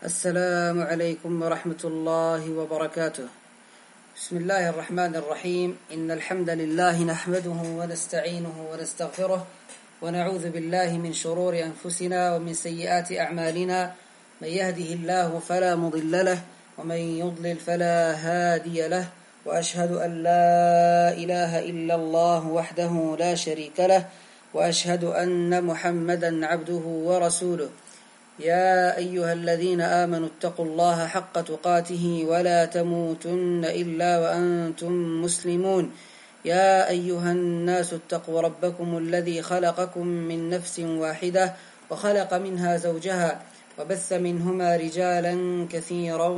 السلام عليكم ورحمة الله وبركاته. بسم الله الرحمن الرحيم. إن الحمد لله نحمده ونستعينه ونستغفره ونعوذ بالله من شرور أنفسنا ومن سيئات أعمالنا. من يهده الله فلا مضل له ومن يضلل فلا هادي له، وأشهد أن لا إله إلا الله وحده لا شريك له، وأشهد أن محمدا عبده ورسوله. يا أيها الذين آمنوا اتقوا الله حق تقاته ولا تموتن إلا وأنتم مسلمون. يا أيها الناس اتقوا ربكم الذي خلقكم من نفس واحدة وخلق منها زوجها وبث منهما رجالا كثيرا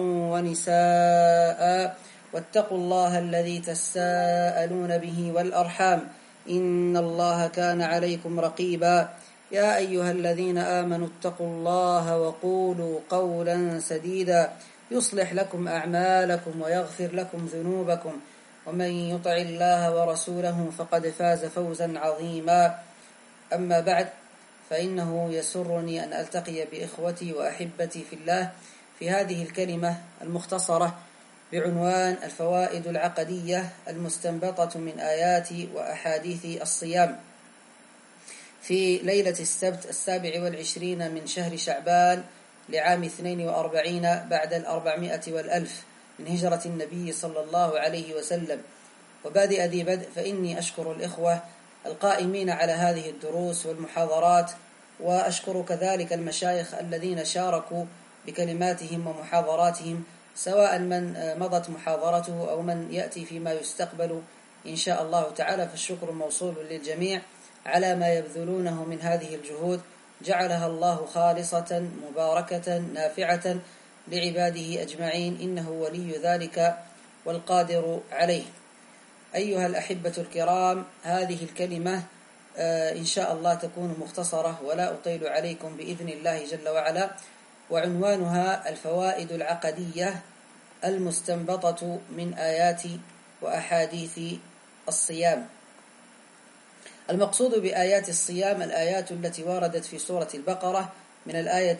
ونساء، واتقوا الله الذي تساءلون به والأرحام إن الله كان عليكم رقيبا. يا أيها الذين آمنوا اتقوا الله وقولوا قولا سديدا يصلح لكم أعمالكم ويغفر لكم ذنوبكم، ومن يطع الله ورسوله فقد فاز فوزا عظيما. أما بعد، فإنه يسرني أن ألتقي بإخوتي وأحبتي في الله في هذه الكلمة المختصرة بعنوان الفوائد العقدية المستنبطة من آيات وأحاديث الصيام في ليلة السبت 27 من شهر شعبان لعام 42 بعد 400 من هجرة النبي صلى الله عليه وسلم. وبادئ ذي بدء، فإني أشكر الإخوة القائمين على هذه الدروس والمحاضرات، وأشكر كذلك المشايخ الذين شاركوا بكلماتهم ومحاضراتهم، سواء من مضت محاضرته أو من يأتي فيما يستقبل إن شاء الله تعالى، فالشكر موصول للجميع على ما يبذلونه من هذه الجهود، جعلها الله خالصة مباركة نافعة لعباده أجمعين، إنه ولي ذلك والقادر عليه. أيها الأحبة الكرام، هذه الكلمة إن شاء الله تكون مختصرة ولا أطيل عليكم بإذن الله جل وعلا، وعنوانها الفوائد العقدية المستنبطة من آيات وأحاديث الصيام. المقصود بآيات الصيام الآيات التي وردت في سورة البقرة من الآية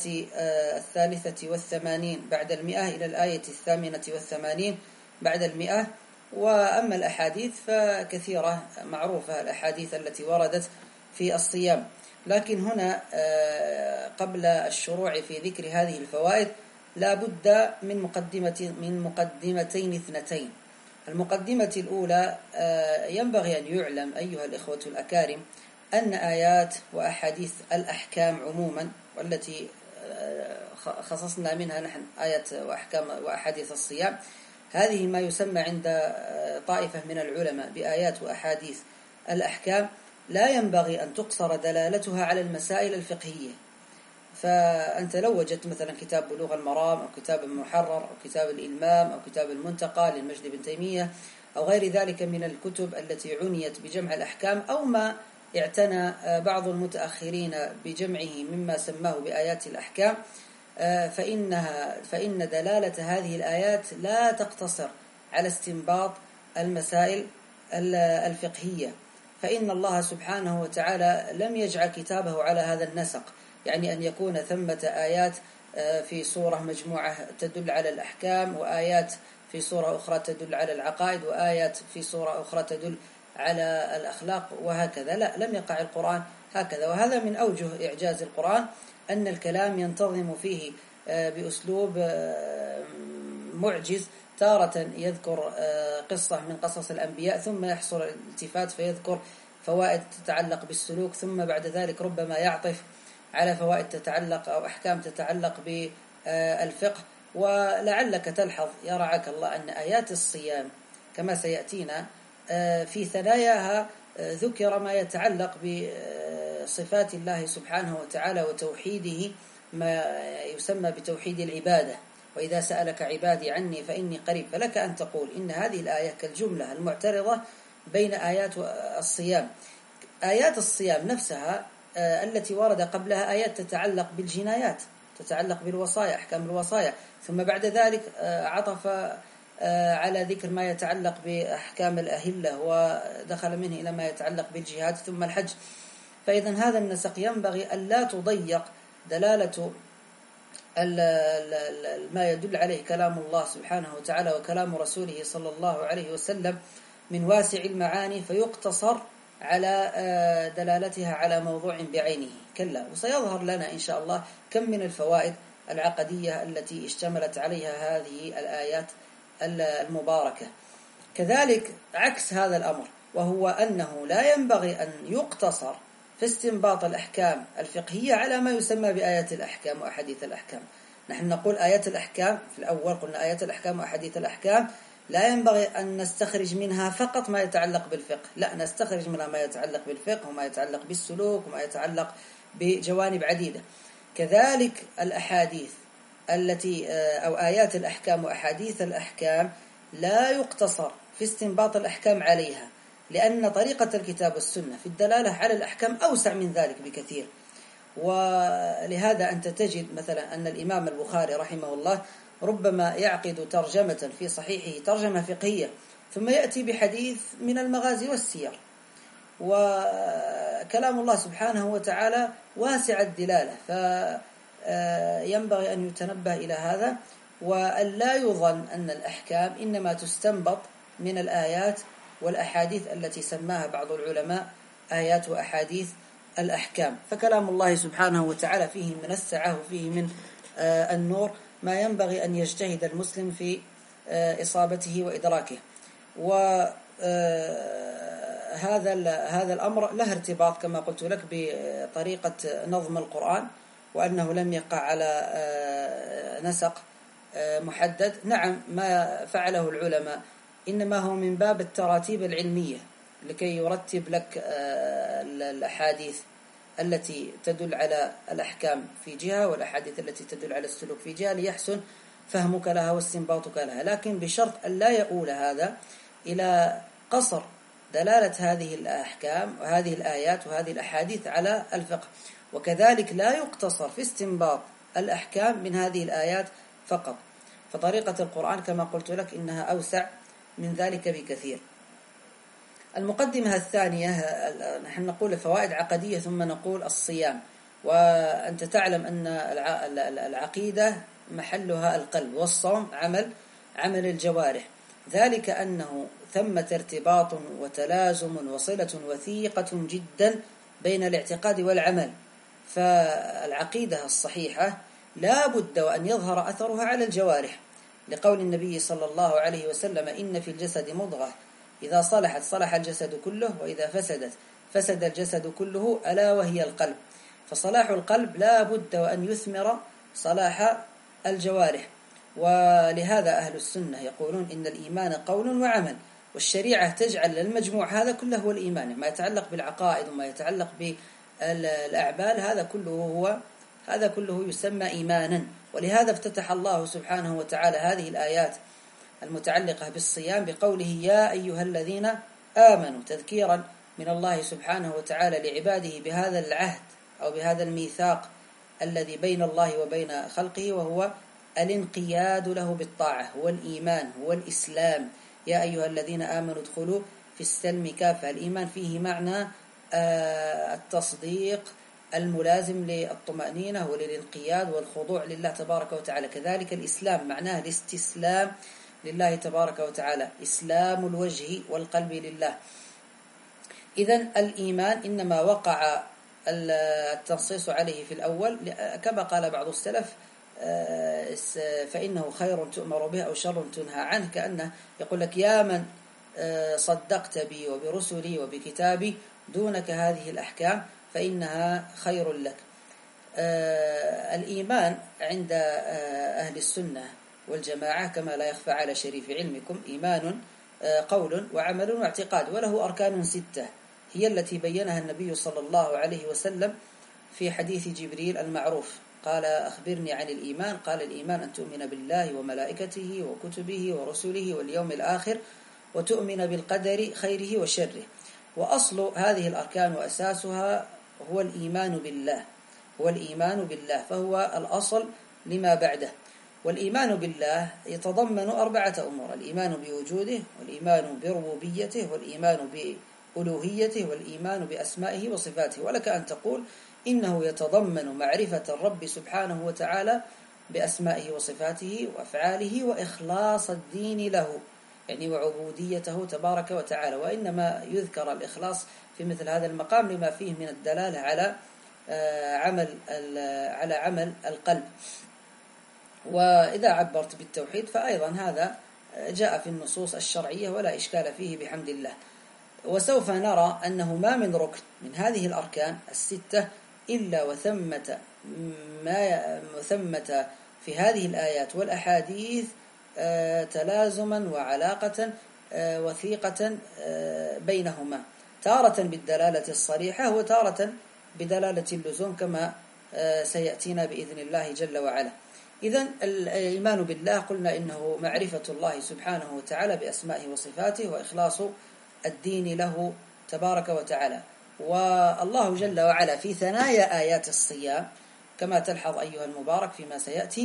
83 بعد 100 إلى الآية 88 بعد 100. وأما الأحاديث فكثيرة معروفة، الأحاديث التي وردت في الصيام. لكن هنا قبل الشروع في ذكر هذه الفوائد لا بد من مقدمتين اثنتين. المقدمة الأولى، ينبغي أن يعلم أيها الإخوة الأكارم أن آيات وأحاديث الأحكام عموما، والتي خصصنا منها نحن آية وأحكام وأحاديث الصيام، هذه ما يسمى عند طائفة من العلماء بآيات وأحاديث الأحكام، لا ينبغي أن تقصر دلالتها على المسائل الفقهية. فأنت لو وجدت مثلا كتاب بلوغ المرام أو كتاب المحرر أو كتاب الإلمام أو كتاب المنتقى للمجد بن تيمية أو غير ذلك من الكتب التي عنيت بجمع الأحكام، أو ما اعتنى بعض المتأخرين بجمعه مما سماه بآيات الأحكام، فإن دلالة هذه الآيات لا تقتصر على استنباط المسائل الفقهية، فإن الله سبحانه وتعالى لم يجعل كتابه على هذا النسق، يعني أن يكون ثمة آيات في صورة مجموعة تدل على الأحكام، وآيات في صورة أخرى تدل على العقائد، وآيات في صورة أخرى تدل على الأخلاق، وهكذا. لا، لم يقع القرآن هكذا. وهذا من أوجه إعجاز القرآن، أن الكلام ينتظم فيه بأسلوب معجز، تارة يذكر قصة من قصص الأنبياء ثم يحصل الالتفات فيذكر فوائد تتعلق بالسلوك، ثم بعد ذلك ربما يعطف على فوائد تتعلق أو أحكام تتعلق بالفقه. ولعلك تلحظ يا رعاك الله أن آيات الصيام كما سيأتينا في ثناياها ذكر ما يتعلق بصفات الله سبحانه وتعالى وتوحيده، ما يسمى بتوحيد العبادة. وإذا سألك عبادي عني فإني قريب، فلك أن تقول إن هذه الآية كالجملة المعترضة بين آيات الصيام. آيات الصيام نفسها التي ورد قبلها آيات تتعلق بالجنايات، تتعلق بالوصايا، أحكام الوصايا، ثم بعد ذلك عطف على ذكر ما يتعلق بأحكام الأهلة، ودخل منه إلى ما يتعلق بالجهاد ثم الحج. فإذا هذا النسق ينبغي أن لا تضيق دلالة ما يدل عليه كلام الله سبحانه وتعالى وكلام رسوله صلى الله عليه وسلم من واسع المعاني فيقتصر على دلالتها على موضوع بعينه، كلا، وسيظهر لنا إن شاء الله كم من الفوائد العقدية التي اشتملت عليها هذه الآيات المباركة. كذلك عكس هذا الأمر، وهو أنه لا ينبغي أن يقتصر في استنباط الأحكام الفقهية على ما يسمى بآيات الأحكام وأحاديث الأحكام. نحن نقول آيات الأحكام، في الأول قلنا آيات الأحكام وأحاديث الأحكام لا ينبغي أن نستخرج منها فقط ما يتعلق بالفقه، لا، نستخرج منها ما يتعلق بالفقه وما يتعلق بالسلوك وما يتعلق بجوانب عديدة. كذلك الأحاديث التي أو آيات الأحكام وأحاديث الأحكام لا يقتصر في استنباط الأحكام عليها، لأن طريقة الكتاب والسنة في الدلالة على الأحكام أوسع من ذلك بكثير. ولهذا أنت تجد مثلا أن الإمام البخاري رحمه الله ربما يعقد ترجمة في صحيحه، ترجمة فقهية، ثم يأتي بحديث من المغازي والسير. وكلام الله سبحانه وتعالى واسع الدلالة، فينبغي أن يتنبه إلى هذا، وأن لا يظن أن الأحكام إنما تستنبط من الآيات والأحاديث التي سماها بعض العلماء آيات وأحاديث الأحكام. فكلام الله سبحانه وتعالى فيه من السعة وفيه من النور ما ينبغي أن يجتهد المسلم في إصابته وإدراكه. وهذا الأمر له ارتباط كما قلت لك بطريقة نظم القرآن، وأنه لم يقع على نسق محدد. نعم، ما فعله العلماء إنما هو من باب التراتيب العلمية لكي يرتب لك الأحاديث التي تدل على الأحكام في جهة والأحاديث التي تدل على السلوك في جهة، ليحسن فهمك لها واستنباطك لها، لكن بشرط أن لا يؤول هذا إلى قصر دلالة هذه الأحكام وهذه الآيات وهذه الأحاديث على الفقه. وكذلك لا يقتصر في استنباط الأحكام من هذه الآيات فقط، فطريقة القرآن كما قلت لك إنها أوسع من ذلك بكثير. المقدمة الثانية، نحن نقول فوائد عقدية ثم نقول الصيام. وأنت تعلم أن العقيدة محلها القلب، والصوم عمل الجوارح، ذلك أنه ثمة ارتباط وتلازم وصلة وثيقة جدا بين الاعتقاد والعمل. فالعقيدة الصحيحة لا بد وأن يظهر أثرها على الجوارح، لقول النبي صلى الله عليه وسلم: إن في الجسد مضغة إذا صلحت صلح الجسد كله، وإذا فسدت فسد الجسد كله، ألا وهي القلب. فصلاح القلب لا بد وأن يثمر صلاح الجوارح. ولهذا أهل السنة يقولون إن الإيمان قول وعمل، والشريعة تجعل المجموع هذا كله هو الإيمان، ما يتعلق بالعقائد وما يتعلق بالأعمال هذا كله يسمى إيمانا. ولهذا افتتح الله سبحانه وتعالى هذه الآيات المتعلقة بالصيام بقوله: يا أيها الذين آمنوا، تذكيرا من الله سبحانه وتعالى لعباده بهذا العهد أو بهذا الميثاق الذي بين الله وبين خلقه، وهو الانقياد له بالطاعة، هو الإيمان، هو الإسلام. يا أيها الذين آمنوا ادخلوا في السلم كافة. الإيمان فيه معنى التصديق الملازم للطمأنينة وللانقياد والخضوع لله تبارك وتعالى. كذلك الإسلام معناه الاستسلام لله تبارك وتعالى، إسلام الوجه والقلب لله. إذن الإيمان إنما وقع التنصيص عليه في الأول كما قال بعض السلف: فإنه خير تؤمر به أو شر تنهى عنه، كأنه يقول لك: يا من صدقت بي وبرسلي وبكتابي دونك هذه الأحكام فإنها خير لك. الإيمان عند أهل السنة والجماعة كما لا يخفى على شريف علمكم إيمان قول وعمل واعتقاد، وله أركان 6 هي التي بينها النبي صلى الله عليه وسلم في حديث جبريل المعروف. قال: أخبرني عن الإيمان. قال: الإيمان أن تؤمن بالله وملائكته وكتبه ورسله واليوم الآخر، وتؤمن بالقدر خيره وشره. وأصل هذه الأركان وأساسها هو الإيمان بالله، فهو الأصل لما بعده. والإيمان بالله يتضمن 4 أمور: الإيمان بوجوده، والإيمان بربوبيته، والإيمان بألوهيته، والإيمان بأسمائه وصفاته. ولك أن تقول إنه يتضمن معرفة الرب سبحانه وتعالى بأسمائه وصفاته وأفعاله وإخلاص الدين له، يعني وعبوديته تبارك وتعالى. وإنما يذكر الإخلاص في مثل هذا المقام لما فيه من الدلالة على عمل القلب. وإذا عبرت بالتوحيد فأيضا هذا جاء في النصوص الشرعية ولا إشكال فيه بحمد الله. وسوف نرى أنه ما من ركن من هذه الأركان الستة إلا وثمة في هذه الآيات والأحاديث تلازما وعلاقة وثيقة بينهما، تارة بالدلالة الصريحة وتارة بدلالة اللزوم كما سيأتينا بإذن الله جل وعلا. إذن الإيمان بالله قلنا إنه معرفة الله سبحانه وتعالى بأسمائه وصفاته وإخلاص الدين له تبارك وتعالى. والله جل وعلا في ثنايا آيات الصيام كما تلحظ أيها المبارك فيما سيأتي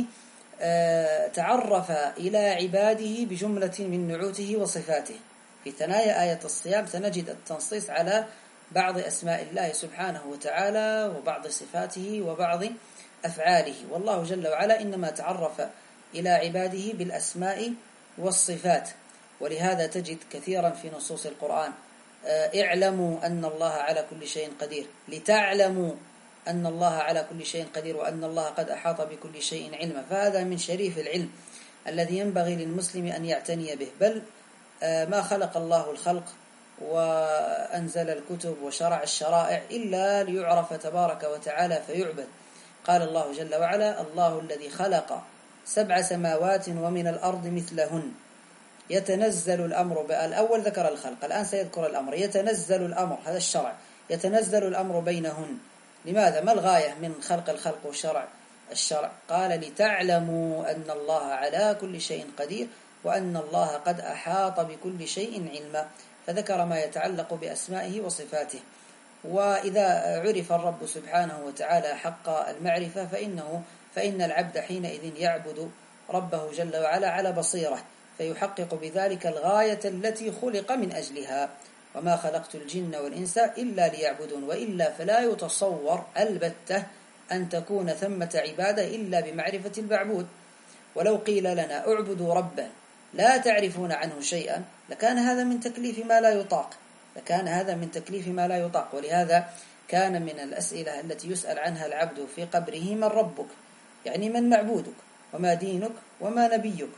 تعرف إلى عباده بجملة من نعوته وصفاته. في ثنايا آية الصيام سنجد التنصيص على بعض أسماء الله سبحانه وتعالى وبعض صفاته وبعض أفعاله. والله جل وعلا إنما تعرف إلى عباده بالأسماء والصفات، ولهذا تجد كثيرا في نصوص القرآن اعلموا أن الله على كل شيء قدير، لتعلموا أن الله على كل شيء قدير وأن الله قد أحاط بكل شيء علما. فهذا من شريف العلم الذي ينبغي للمسلم أن يعتني به. بل ما خلق الله الخلق وأنزل الكتب وشرع الشرائع إلا ليعرف تبارك وتعالى فيعبد. قال الله جل وعلا الله الذي خلق 7 سماوات ومن الأرض مثلهن يتنزل الأمر. الأول ذكر الخلق، الآن سيذكر الأمر. يتنزل الأمر، هذا الشرع، يتنزل الأمر بينهن. لماذا؟ ما الغاية من خلق الخلق وشرع الشرع؟ قال لتعلموا أن الله على كل شيء قدير وأن الله قد أحاط بكل شيء علما، فذكر ما يتعلق بأسمائه وصفاته. وإذا عرف الرب سبحانه وتعالى حق المعرفة فإن العبد حينئذ يعبد ربه جل وعلا على بصيرة، فيحقق بذلك الغاية التي خلق من أجلها. وما خلقت الجن والإنس إلا ليعبدون. وإلا فلا يتصور البتة أن تكون ثمة عبادة إلا بمعرفة المعبود. ولو قيل لنا اعبدوا ربا لا تعرفون عنه شيئا لكان هذا من تكليف ما لا يطاق. ولهذا كان من الأسئلة التي يسأل عنها العبد في قبره من ربك، يعني من معبودك وما دينك وما نبيك.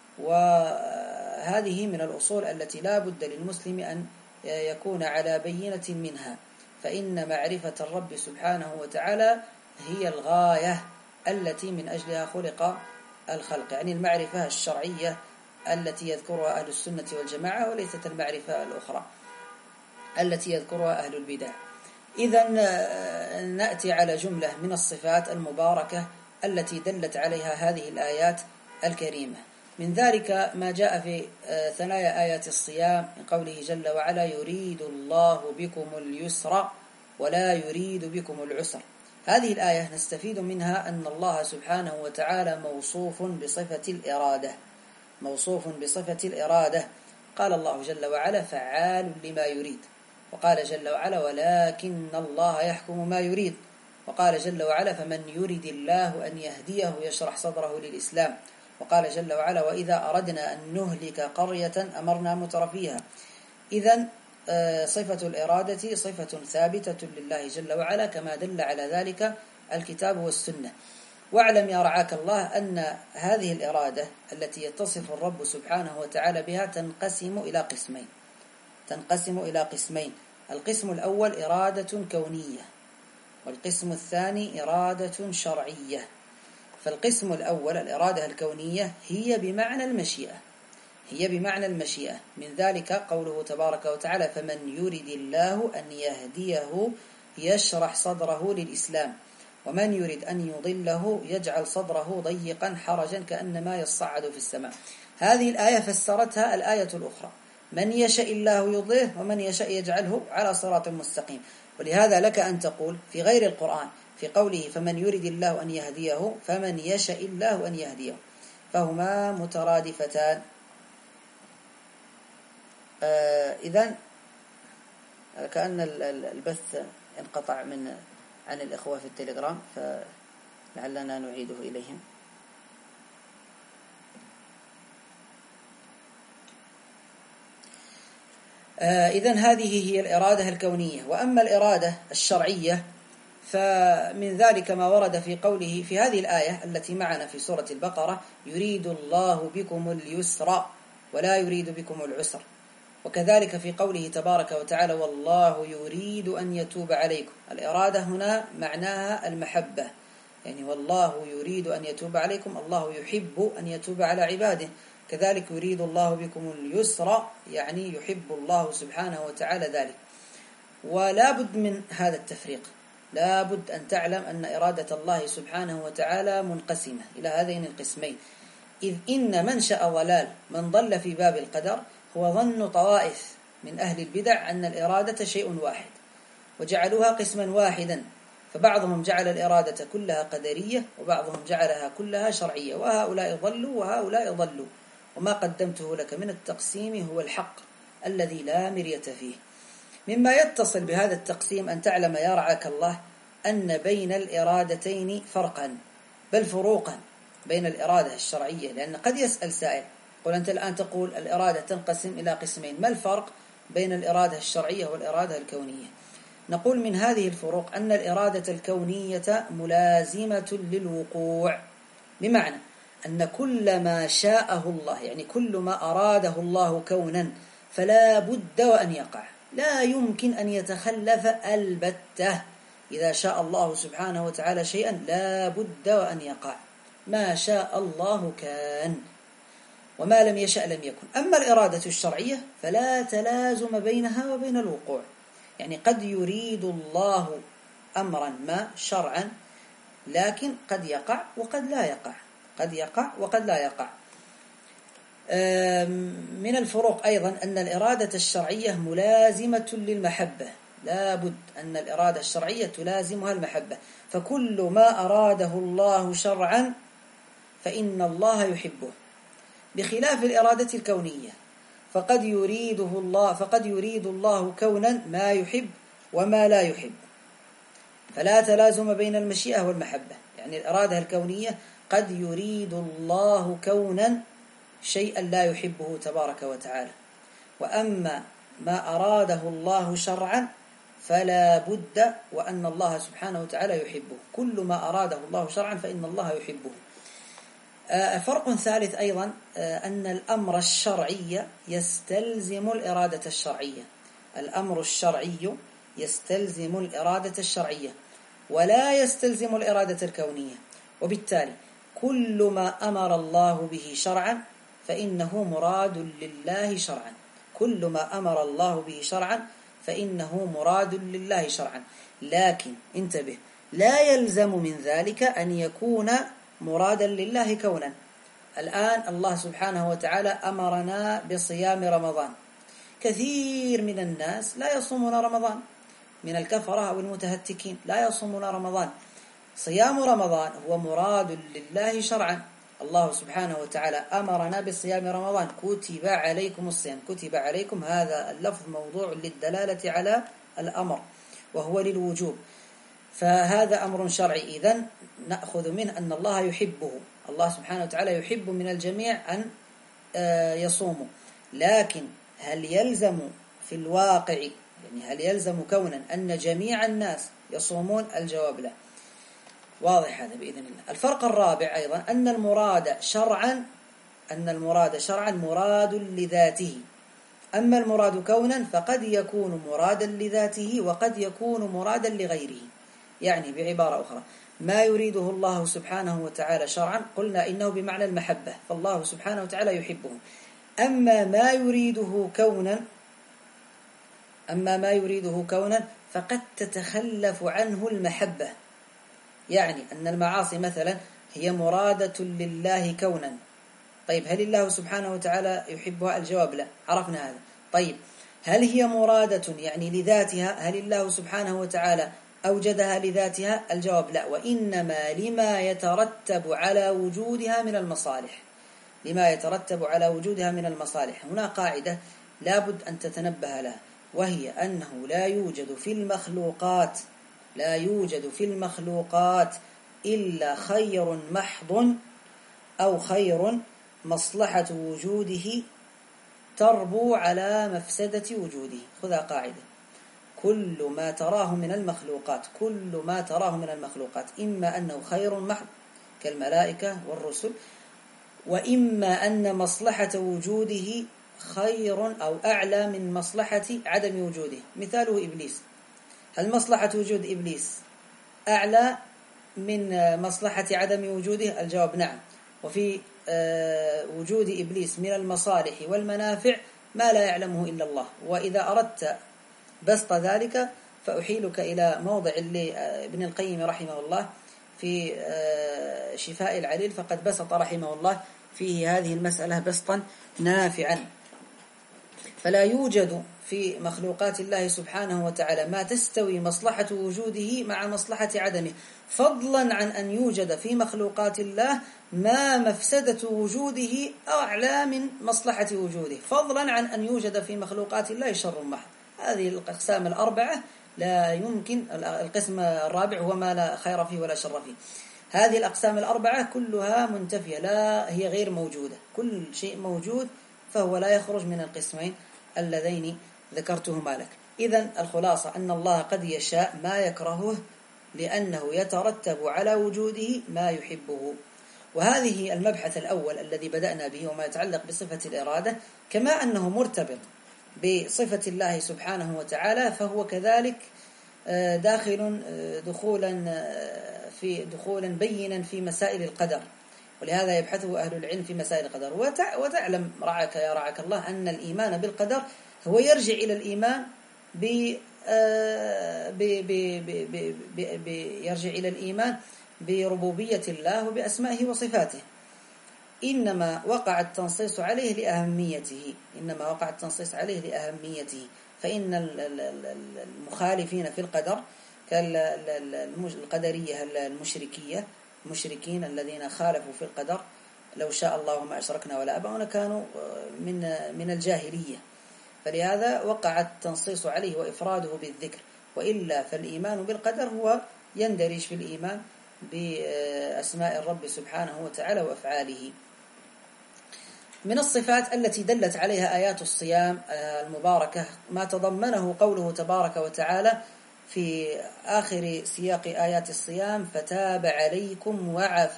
وهذه من الأصول التي لا بد للمسلم أن يكون على بينة منها، فإن معرفة الرب سبحانه وتعالى هي الغاية التي من أجلها خلق الخلق، يعني المعرفة الشرعية التي يذكرها أهل السنة والجماعة، وليست المعرفة الأخرى التي يذكرها أهل البدع. إذن نأتي على جملة من الصفات المباركة التي دلت عليها هذه الآيات الكريمة. من ذلك ما جاء في ثنايا آيات الصيام من قوله جل وعلا يريد الله بكم اليسر ولا يريد بكم العسر. هذه الآية نستفيد منها أن الله سبحانه وتعالى موصوف بصفة الإرادة. قال الله جل وعلا فعال لما يريد، وقال جل وعلا ولكن الله يحكم ما يريد، وقال جل وعلا فمن يريد الله أن يهديه يشرح صدره للإسلام، وقال جل وعلا وإذا أردنا أن نهلك قرية أمرنا مترفيها. إذن صفة الإرادة صفة ثابتة لله جل وعلا كما دل على ذلك الكتاب والسنة. واعلم يا رعاك الله أن هذه الإرادة التي يتصف الرب سبحانه وتعالى بها تنقسم إلى قسمين. القسم الأول إرادة كونية، والقسم الثاني إرادة شرعية. فالقسم الأول الإرادة الكونية هي بمعنى المشيئة. من ذلك قوله تبارك وتعالى فمن يريد الله أن يهديه يشرح صدره للإسلام ومن يريد أن يضله يجعل صدره ضيقا حرجا كأنما يصعد في السماء. هذه الآية فسرتها الآية الأخرى من يشاء الله يضله ومن يشاء يجعله على صراط مستقيم. ولهذا لك أن تقول في غير القرآن في قوله فمن يريد الله أن يهديه فمن يشاء الله أن يهديه، فهما مترادفتان. إذن كأن البث انقطع عن الإخوة في التليجرام، فلعلنا نعيده إليهم. إذن هذه هي الإرادة الكونية. وأما الإرادة الشرعية فمن ذلك ما ورد في قوله في هذه الآية التي معنا في سورة البقرة: يريد الله بكم اليسر ولا يريد بكم العسر. وكذلك في قوله تبارك وتعالى: والله يريد أن يتوب عليكم. الإرادة هنا معناها المحبة، يعني والله يريد أن يتوب عليكم، الله يحب أن يتوب على عباده. كذلك يريد الله بكم اليسر، يعني يحب الله سبحانه وتعالى ذلك. ولا بد من هذا التفريق، لا بد أن تعلم أن إرادة الله سبحانه وتعالى منقسمة إلى هذين القسمين، إذ إن منشأ ضلال من ضل في باب القدر هو ظن طوائف من أهل البدع أن الإرادة شيء واحد، وجعلوها قسما واحدا، فبعضهم جعل الإرادة كلها قدرية وبعضهم جعلها كلها شرعية، وهؤلاء ضلوا وهؤلاء ضلوا. وما قدمته لك من التقسيم هو الحق الذي لا مرية فيه. مما يتصل بهذا التقسيم أن تعلم يا رعاك الله أن بين الإرادتين فرقا، بل فروقا بين الإرادة الشرعية، لأن قد يسأل سائل: قل أنت الآن تقول الإرادة تنقسم إلى قسمين، ما الفرق بين الإرادة الشرعية والإرادة الكونية؟ نقول من هذه الفروق أن الإرادة الكونية ملازمة للوقوع، بمعنى أن كل ما شاءه الله، يعني كل ما أراده الله كونا فلا بد وأن يقع، لا يمكن أن يتخلف البتة. إذا شاء الله سبحانه وتعالى شيئا لا بد وأن يقع، ما شاء الله كان وما لم يشأ لم يكن. أما الإرادة الشرعية فلا تلازم بينها وبين الوقوع، يعني قد يريد الله أمرا ما شرعا لكن قد يقع وقد لا يقع، قد يقع وقد لا يقع. من الفروق أيضا أن الإرادة الشرعية ملازمة للمحبة، لا بد أن الإرادة الشرعية تلازمها المحبة، فكل ما أراده الله شرعا فإن الله يحبه، بخلاف الإرادة الكونية فقد يريد الله كونا ما يحب وما لا يحب، فلا تلازم بين المشيئة والمحبة. يعني الإرادة الكونية قد يريد الله كونا شيئا لا يحبه تبارك وتعالى، وأما ما أراده الله شرعا فلا بد وأن الله سبحانه وتعالى يحبه، كل ما أراده الله شرعا فإن الله يحبه. فرق ثالث أيضا أن الأمر الشرعي يستلزم الإرادة الشرعية، الأمر الشرعي يستلزم الإرادة الشرعية ولا يستلزم الإرادة الكونية، وبالتالي كل ما أمر الله به شرعا فإنه مراد لله شرعا، كل ما أمر الله به شرعا فإنه مراد لله شرعا، لكن انتبه، لا يلزم من ذلك أن يكون مرادا لله كونا. الآن الله سبحانه وتعالى أمرنا بصيام رمضان، كثير من الناس لا يصومون رمضان، من الكفرة أو المتهتكين لا يصومون رمضان. صيام رمضان هو مراد لله شرعا، الله سبحانه وتعالى أمرنا بصيام رمضان، كتب عليكم الصيام، كتب عليكم، هذا اللفظ موضوع للدلالة على الأمر وهو للوجوب، فهذا أمر شرعي. إذن نأخذ منه أن الله يحبه، الله سبحانه وتعالى يحب من الجميع أن يصوموا، لكن هل يلزم في الواقع، يعني هل يلزم كونا أن جميع الناس يصومون؟ الجواب لا. واضح هذا بإذن الله. الفرق الرابع أيضا أن المراد شرعا مراد لذاته، أما المراد كونا فقد يكون مرادا لذاته وقد يكون مرادا لغيره. يعني بعبارة أخرى، ما يريده الله سبحانه وتعالى شرعا قلنا إنه بمعنى المحبة، فالله سبحانه وتعالى يحبه. أما ما يريده كونا فقد تتخلف عنه المحبة، يعني أن المعاصي مثلا هي مرادة لله كونا، طيب هل الله سبحانه وتعالى يحبها؟ الجواب لا، عرفنا هذا. طيب هل هي مرادة يعني لذاتها؟ هل الله سبحانه وتعالى أوجدها لذاتها؟ الجواب لا، وإنما لما يترتب على وجودها من المصالح، لما يترتب على وجودها من المصالح. هنا قاعدة لابد أن تتنبه لها، وهي أنه لا يوجد في المخلوقات إلا خير محض أو خير مصلحة وجوده تربو على مفسدة وجوده. خذها قاعدة: كل ما تراه من المخلوقات إما أنه خير محض كالملائكة والرسل، وإما أن مصلحة وجوده خير أو أعلى من مصلحة عدم وجوده. مثاله إبليس، هل مصلحة وجود إبليس أعلى من مصلحة عدم وجوده؟ الجواب نعم. وفي وجود إبليس من المصالح والمنافع ما لا يعلمه إلا الله. وإذا أردت بسط ذلك فأحيلك إلى موضع اللي ابن القيم رحمه الله في شفاء العليل، فقد بسط رحمه الله فيه هذه المسألة بسطا نافعا. فلا يوجد في مخلوقات الله سبحانه وتعالى ما تستوي مصلحة وجوده مع مصلحة عدمه، فضلا عن أن يوجد في مخلوقات الله ما مفسدة وجوده أعلى من مصلحة وجوده، فضلا عن أن يوجد في مخلوقات الله شر محض. هذه الأقسام الأربعة لا يمكن. القسم الرابع هو ما لا خير فيه ولا شر فيه. هذه الأقسام الأربعة كلها منتفية، لا هي غير موجودة. كل شيء موجود فهو لا يخرج من القسمين اللذين ذكرتهما لك. إذن الخلاصة أن الله قد يشاء ما يكرهه لأنه يترتب على وجوده ما يحبه. وهذه المبحث الأول الذي بدأنا به وما يتعلق بصفة الإرادة، كما أنه مرتبط بصفة الله سبحانه وتعالى فهو كذلك داخل دخولا بينا في مسائل القدر، ولهذا يبحثه أهل العلم في مسائل القدر. وتعلم رعاك يا رعاك الله أن الإيمان بالقدر هو يرجع إلى الإيمان يرجع إلى الإيمان بربوبية الله وبأسمائه وصفاته. إنما وقع التنصيص عليه لأهميته، فإن المخالفين في القدر كالقدرية المشركين الذين خالفوا في القدر لو شاء الله ما أشركنا ولا آباؤنا كانوا من الجاهلية، فلهذا وقع التنصيص عليه وإفراده بالذكر. وإلا فالإيمان بالقدر هو يندرج في الإيمان بأسماء الرب سبحانه وتعالى وأفعاله. من الصفات التي دلت عليها آيات الصيام المباركة ما تضمنه قوله تبارك وتعالى في آخر سياق آيات الصيام: فتاب عليكم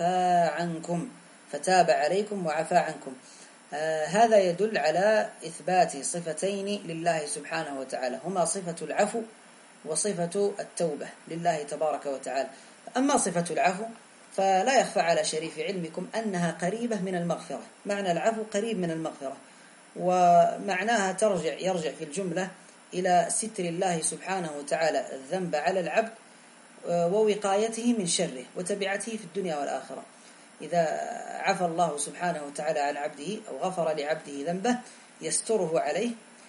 وعفى عنكم. هذا يدل على إثبات صفتين لله سبحانه وتعالى، هما صفة العفو وصفة التوبة لله تبارك وتعالى. أما صفة العفو فلا يخفى على شريف علمكم أنها قريبة من المغفرة. معنى العفو قريب من المغفرة، ومعناها يرجع في الجملة إلى ستر الله سبحانه وتعالى الذنب على العبد ووقايته من شره وتبعته في الدنيا والآخرة. إذا عفى الله سبحانه وتعالى عن عبده أو غفر لعبده ذنبه يستره عليه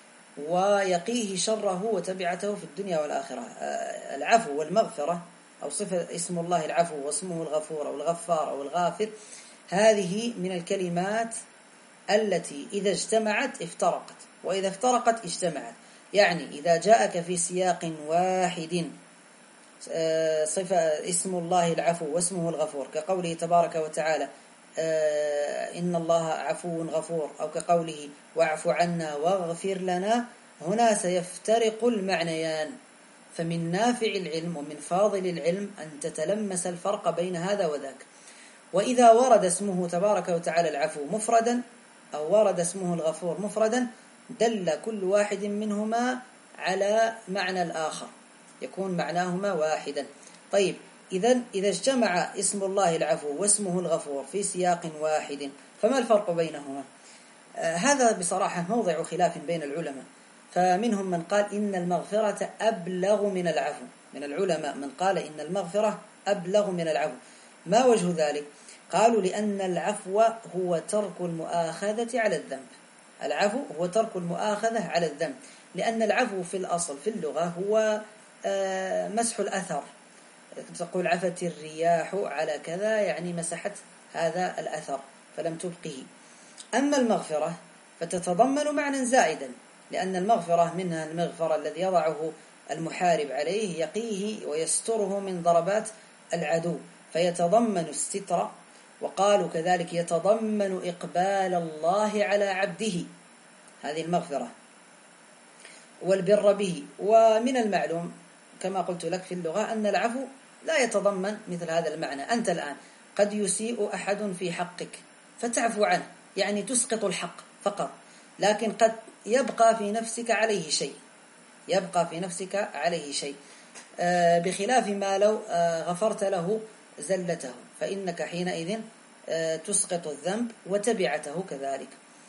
ويقيه شره وتبعته في الدنيا والآخرة. العفو والمغفرة أو صفة اسم الله العفو واسمه الغفور أو الغفار أو الغافر، هذه من الكلمات التي إذا اجتمعت افترقت، وإذا افترقت اجتمعت. يعني إذا جاءك في سياق واحد صفة اسم الله العفو واسمه الغفور كقوله تبارك وتعالى إن الله عفو غفور، أو كقوله واعف عنا واغفر لنا، هنا سيفترق المعنيان. فمن نافع العلم ومن فاضل العلم أن تتلمس الفرق بين هذا وذاك. وإذا ورد اسمه تبارك وتعالى العفو مفردا أو ورد اسمه الغفور مفردا دل كل واحد منهما على معنى الآخر، يكون معناهما واحدا. طيب، إذا اجتمع اسم الله العفو واسمه الغفور في سياق واحد فما الفرق بينهما؟ هذا بصراحة موضع خلاف بين العلماء، فمنهم من قال إن المغفرة أبلغ من العفو. من العلماء من قال إن المغفرة أبلغ من العفو. ما وجه ذلك؟ قالوا لأن العفو هو ترك المؤاخذة على الذنب. العفو هو ترك المؤاخذة على الذنب، لأن العفو في الأصل في اللغة هو مسح الأثر. تقول عفت الرياح على كذا، يعني مسحت هذا الأثر فلم تبقه. أما المغفرة فتتضمن معنى زائدا، لأن المغفرة منها المغفرة الذي يضعه المحارب عليه يقيه ويستره من ضربات العدو، فيتضمن الستر. وقالوا كذلك يتضمن إقبال الله على عبده، هذه المغفرة والبر به. ومن المعلوم كما قلت لك في اللغة أن العفو لا يتضمن مثل هذا المعنى. أنت الآن قد يسيء أحد في حقك فتعفو عنه، يعني تسقط الحق فقط، لكن قد يبقى في نفسك عليه شيء، يبقى في نفسك عليه شيء، بخلاف ما لو غفرت له زلته، فإنك حينئذ تسقط الذنب وتبعته كذلك.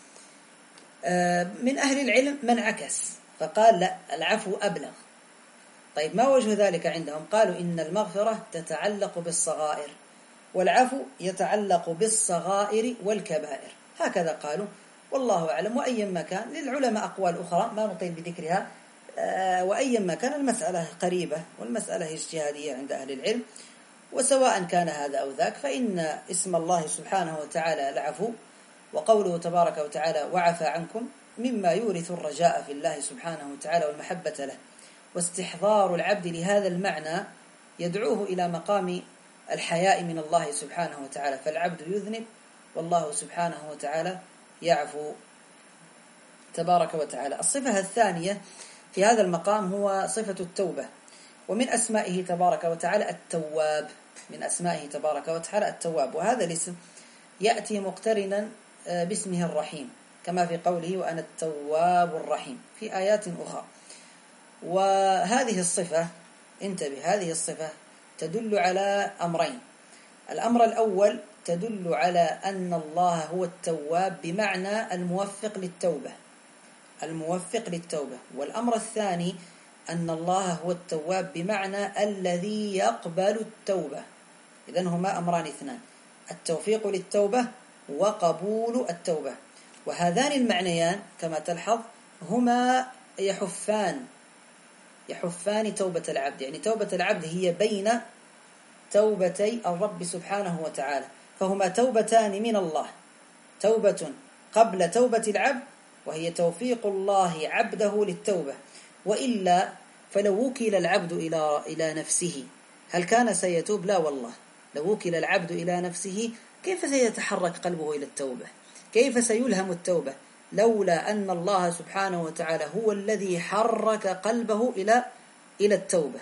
من أهل العلم من عكس فقال لا، العفو أبلغ. طيب ما وجه ذلك عندهم؟ قالوا إن المغفرة تتعلق بالصغائر والعفو يتعلق بالصغائر والكبائر، هكذا قالوا، والله أعلم. وأيما كان للعلماء أقوال أخرى ما نطيل بذكرها، وأيما كان المسألة قريبة والمسألة اجتهادية عند أهل العلم، وسواء كان هذا أو ذاك فإن اسم الله سبحانه وتعالى العفو، وقوله تبارك وتعالى وعفى عنكم مما يورث الرجاء في الله سبحانه وتعالى والمحبة له. واستحضار العبد لهذا المعنى يدعوه إلى مقام الحياء من الله سبحانه وتعالى، فالعبد يذنب والله سبحانه وتعالى يعفو تبارك وتعالى. الصفة الثانية في هذا المقام هو صفة التوبة، ومن أسمائه تبارك وتعالى التواب، من أسمائه تبارك وتعالى التواب، وهذا الاسم يأتي مقترنا باسمه الرحيم كما في قوله وأنا التواب الرحيم في آيات أخرى. وهذه الصفة، انتبه، هذه الصفة تدل على أمرين. الأمر الأول تدل على أن الله هو التواب بمعنى الموفق للتوبة، الموفق للتوبة. والأمر الثاني أن الله هو التواب بمعنى الذي يقبل التوبة. إذن هما أمران اثنان، التوفيق للتوبة وقبول التوبة، وهذان المعنيان كما تلحظ هما يحفان توبة العبد، يعني توبة العبد هي بين توبتي الرب سبحانه وتعالى، فهما توبتان من الله، توبة قبل توبة العبد وهي توفيق الله عبده للتوبة، وإلا فلو وكل العبد إلى نفسه هل كان سيتوب؟ لا والله، لو وكل العبد إلى نفسه كيف سيتحرك قلبه إلى التوبة؟ كيف سيلهم التوبة لولا أن الله سبحانه وتعالى هو الذي حرك قلبه إلى التوبة؟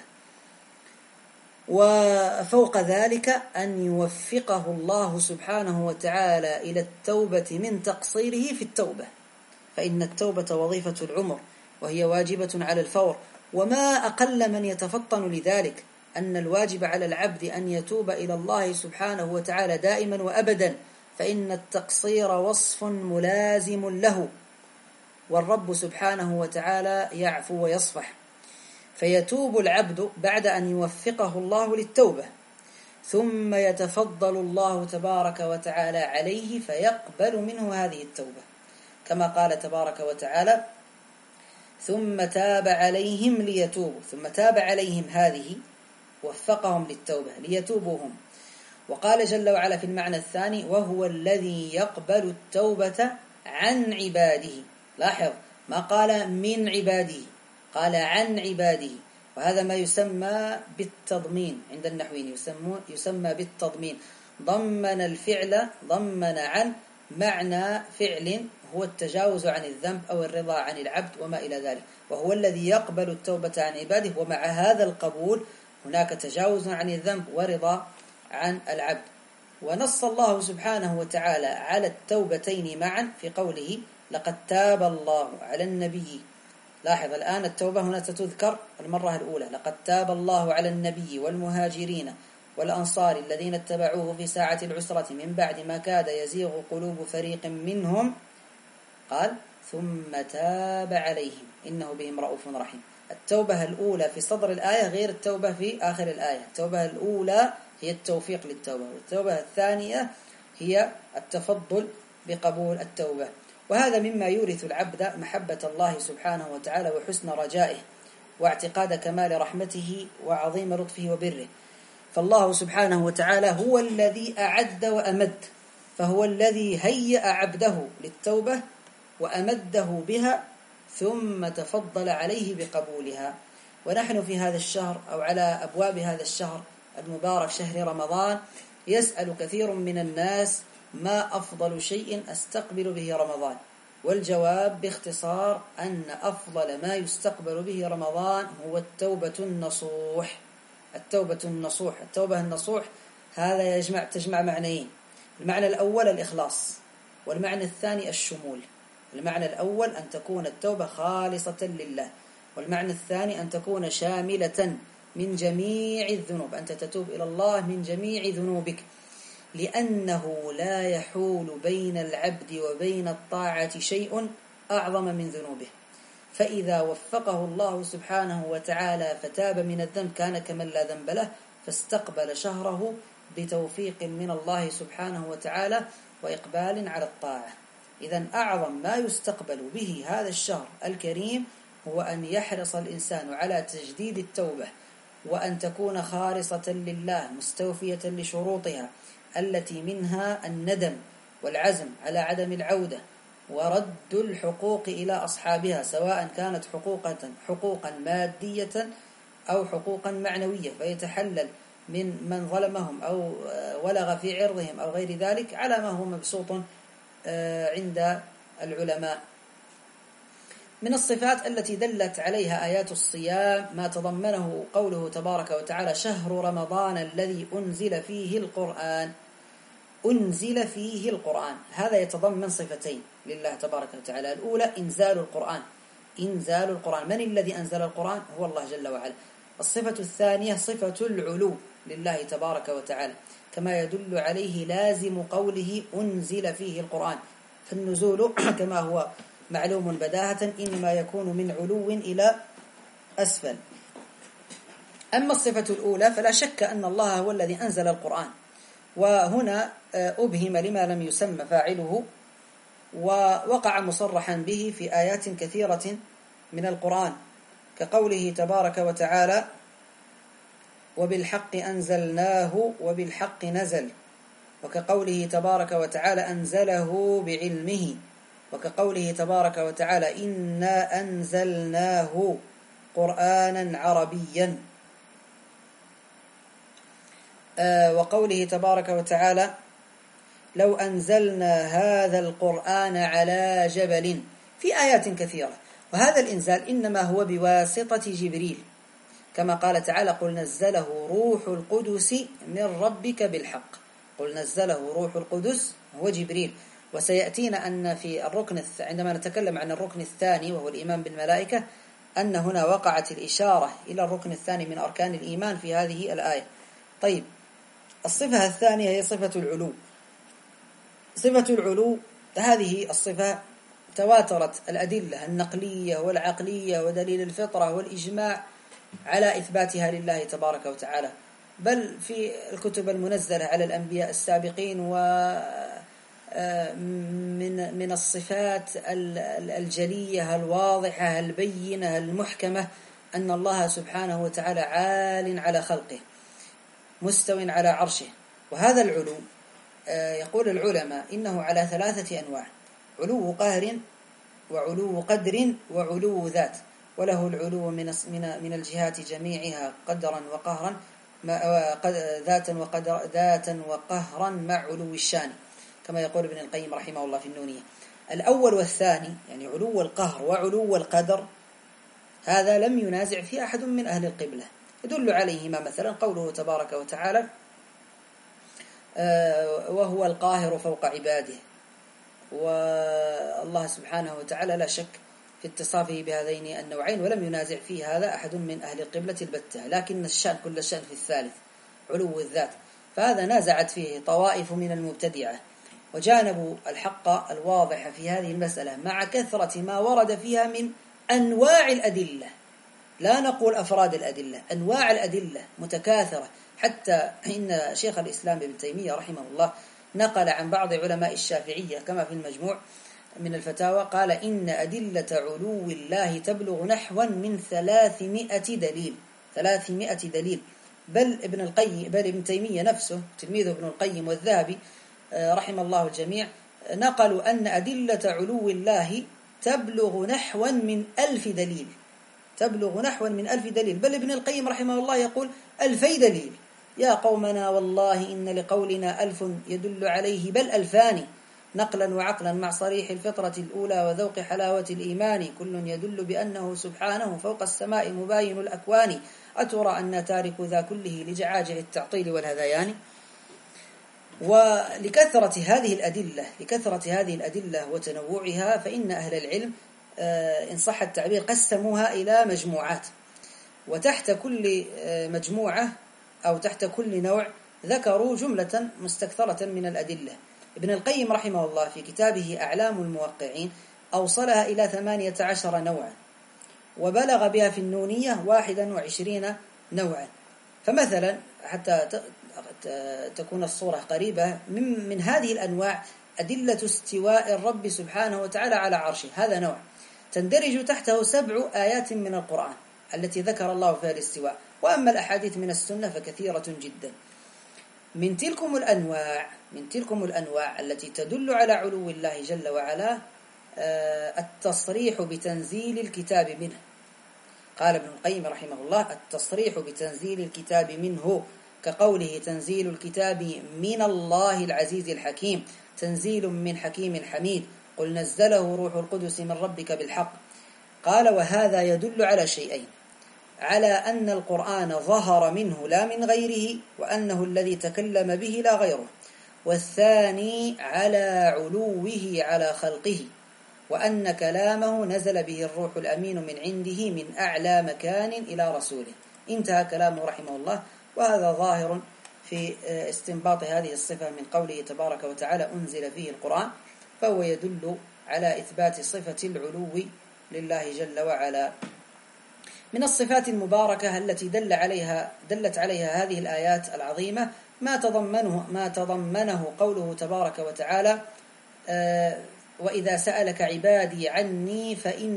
وفوق ذلك أن يوفقه الله سبحانه وتعالى إلى التوبة من تقصيره في التوبة، فإن التوبة وظيفة العمر وهي واجبة على الفور، وما أقل من يتفطن لذلك أن الواجب على العبد أن يتوب إلى الله سبحانه وتعالى دائما وأبدا، فإن التقصير وصف ملازم له، والرب سبحانه وتعالى يعفو ويصفح. فيتوب العبد بعد أن يوفقه الله للتوبة، ثم يتفضل الله تبارك وتعالى عليه فيقبل منه هذه التوبة، كما قال تبارك وتعالى ثم تاب عليهم ليتوبوا، ثم تاب عليهم هذه وفقهم للتوبة ليتوبوا هم. وقال جل وعلا في المعنى الثاني وهو الذي يقبل التوبة عن عباده، لاحظ ما قال من عباده، قال عن عباده، وهذا ما يسمى بالتضمين عند النحويين، يسمى بالتضمين، ضمن الفعل، ضمن عن معنى فعل هو التجاوز عن الذنب أو الرضا عن العبد وما إلى ذلك، وهو الذي يقبل التوبة عن عباده، ومع هذا القبول هناك تجاوز عن الذنب ورضا عن العبد. ونص الله سبحانه وتعالى على التوبتين معا في قوله لقد تاب الله على النبي. لاحظ الآن التوبة هنا ستذكر المرة الأولى، لقد تاب الله على النبي والمهاجرين والأنصار الذين اتبعوه في ساعة العسرة من بعد ما كاد يزيغ قلوب فريق منهم، قال ثم تاب عليهم إنه بهم رؤوف رحيم. التوبة الأولى في صدر الآية غير التوبة في آخر الآية، التوبة الأولى هي التوفيق للتوبة، والتوبة الثانية هي التفضل بقبول التوبة. وهذا مما يورث العبد محبة الله سبحانه وتعالى وحسن رجائه واعتقاد كمال رحمته وعظيم لطفه وبره. فالله سبحانه وتعالى هو الذي أعد وأمد، فهو الذي هيأ عبده للتوبة وأمده بها ثم تفضل عليه بقبولها. ونحن في هذا الشهر أو على أبواب هذا الشهر المبارك شهر رمضان يسأل كثير من الناس ما أفضل شيء أستقبل به رمضان، والجواب باختصار أن أفضل ما يستقبل به رمضان هو التوبة النصوح. التوبة النصوح، التوبة النصوح هذا تجمع معنيين: المعنى الأول الإخلاص، والمعنى الثاني الشمول. المعنى الأول أن تكون التوبة خالصة لله، والمعنى الثاني أن تكون شاملة من جميع الذنوب، أنت تتوب إلى الله من جميع ذنوبك، لأنه لا يحول بين العبد وبين الطاعة شيء أعظم من ذنوبه. فإذا وفقه الله سبحانه وتعالى فتاب من الذنب كان كمن لا ذنب له، فاستقبل شهره بتوفيق من الله سبحانه وتعالى وإقبال على الطاعة. إذن أعظم ما يستقبل به هذا الشهر الكريم هو أن يحرص الإنسان على تجديد التوبة، وأن تكون خالصة لله مستوفية لشروطها التي منها الندم والعزم على عدم العودة ورد الحقوق إلى أصحابها، سواء كانت حقوقا مادية أو حقوقا معنوية، فيتحلل من ظلمهم أو ولغ في عرضهم أو غير ذلك على ما هو مبسوط عند العلماء. من الصفات التي دلت عليها آيات الصيام ما تضمنه قوله تبارك وتعالى: شهر رمضان الذي أنزل فيه القرآن. أنزل فيه القرآن، هذا يتضمن صفتين لله تبارك وتعالى: الأولى إنزال القرآن، إنزال القرآن، من الذي أنزل القرآن؟ هو الله جل وعلا. الصفة الثانية صفة العلو لله تبارك وتعالى، كما يدل عليه لازم قوله أنزل فيه القرآن، فالنزول كما هو معلوم بداهة إنما يكون من علو إلى أسفل. أما الصفة الأولى فلا شك أن الله هو الذي أنزل القرآن، وهنا أبهم لما لم يسمى فاعله، ووقع مصرحا به في آيات كثيرة من القرآن، كقوله تبارك وتعالى: وبالحق أنزلناه وبالحق نزل، وكقوله تبارك وتعالى: أنزله بعلمه، وكقوله تبارك وتعالى: إنا أنزلناه قرآنا عربيا، وقوله تبارك وتعالى: لو أنزلنا هذا القرآن على جبل، في آيات كثيرة. وهذا الإنزال إنما هو بواسطة جبريل، كما قال تعالى: قل نزله روح القدس من ربك بالحق. قل نزله روح القدس هو جبريل. وسيأتينا أن في الركن عندما نتكلم عن الركن الثاني وهو الإيمان بالملائكة أن هنا وقعت الإشارة إلى الركن الثاني من أركان الإيمان في هذه الآية. طيب، الصفة الثانية هي صفة العلو. صفة العلو هذه الصفة تواترت الأدلة النقلية والعقلية ودليل الفطرة والإجماع على إثباتها لله تبارك وتعالى، بل في الكتب المنزلة على الأنبياء السابقين، ومن الصفات الجلية الواضحة البينة المحكمة أن الله سبحانه وتعالى عال على خلقه مستو على عرشه. وهذا العلو يقول العلماء إنه على 3 أنواع: علو قهر، وعلو قدر، وعلو ذات. وله العلو من الجهات جميعها قدرا وقهرا، ذاتا وقهرا مع علو الشان، كما يقول ابن القيم رحمه الله في النونية. الأول والثاني يعني علو القهر وعلو القدر هذا لم ينازع فيه أحد من أهل القبلة. يدل عليهما مثلا قوله تبارك وتعالى: وهو القاهر فوق عباده. والله سبحانه وتعالى لا شك في اتصافه بهذين النوعين، ولم ينازع فيه هذا أحد من أهل القبلة البتة، لكن الشأن كل الشأن في الثالث علو الذات، فهذا نازعت فيه طوائف من المبتدعة وجانبوا الحق الواضح في هذه المسألة مع كثرة ما ورد فيها من أنواع الأدلة. لا نقول أفراد الأدلة، أنواع الأدلة متكاثرة، حتى إن شيخ الإسلام ابن تيمية رحمه الله نقل عن بعض علماء الشافعية كما في المجموع من الفتاوى قال: إن أدلة علو الله تبلغ نحوا من 300 دليل. 300 دليل. بل ابن تيمية نفسه تلميذه ابن القيم والذهبي رحم الله الجميع نقلوا أن أدلة علو الله تبلغ نحوا من 1000 دليل. تبلغ نحوا من 1000 دليل. بل ابن القيم رحمه الله يقول 2000 دليل. يا قومنا والله إن لقولنا 1000 يدل عليه بل 2000. نقلا وعقلا مع صريح الفطرة الأولى وذوق حلاوة الإيمان، كل يدل بأنه سبحانه فوق السماء مباين الأكوان، أترى أن تارك ذا كله لجعاجع التعطيل والهذيان. ولكثرة هذه الأدلة وتنوعها، فإن أهل العلم إن صح التعبير قسموها إلى مجموعات، وتحت كل مجموعة أو تحت كل نوع ذكروا جملة مستكثرة من الأدلة. ابن القيم رحمه الله في كتابه أعلام الموقعين أوصلها إلى 18 نوعا، وبلغ بها في النونية 21 نوعا. فمثلا حتى تكون الصورة قريبة من هذه الأنواع أدلة استواء الرب سبحانه وتعالى على عرشه، هذا نوع تندرج تحته 7 آيات من القرآن التي ذكر الله فيها الاستواء، وأما الأحاديث من السنة فكثيرة جدا. من تلكم الأنواع التي تدل على علو الله جل وعلا التصريح بتنزيل الكتاب منه. قال ابن القيم رحمه الله: التصريح بتنزيل الكتاب منه، كقوله: تنزيل الكتاب من الله العزيز الحكيم، تنزيل من حكيم حميد، قل نزله روح القدس من ربك بالحق. قال: وهذا يدل على شيئين: على أن القرآن ظهر منه لا من غيره، وأنه الذي تكلم به لا غيره. والثاني على علوه على خلقه، وأن كلامه نزل به الروح الأمين من عنده من أعلى مكان إلى رسوله. انتهى كلامه رحمه الله. وهذا ظاهر في استنباط هذه الصفة من قوله تبارك وتعالى: أنزل فيه القرآن، فهو يدل على إثبات صفة العلو لله جل وعلا. من الصفات المباركة التي دلت عليها هذه الآيات العظيمة ما تضمنه قوله تبارك وتعالى: وإذا سألك عبادي عني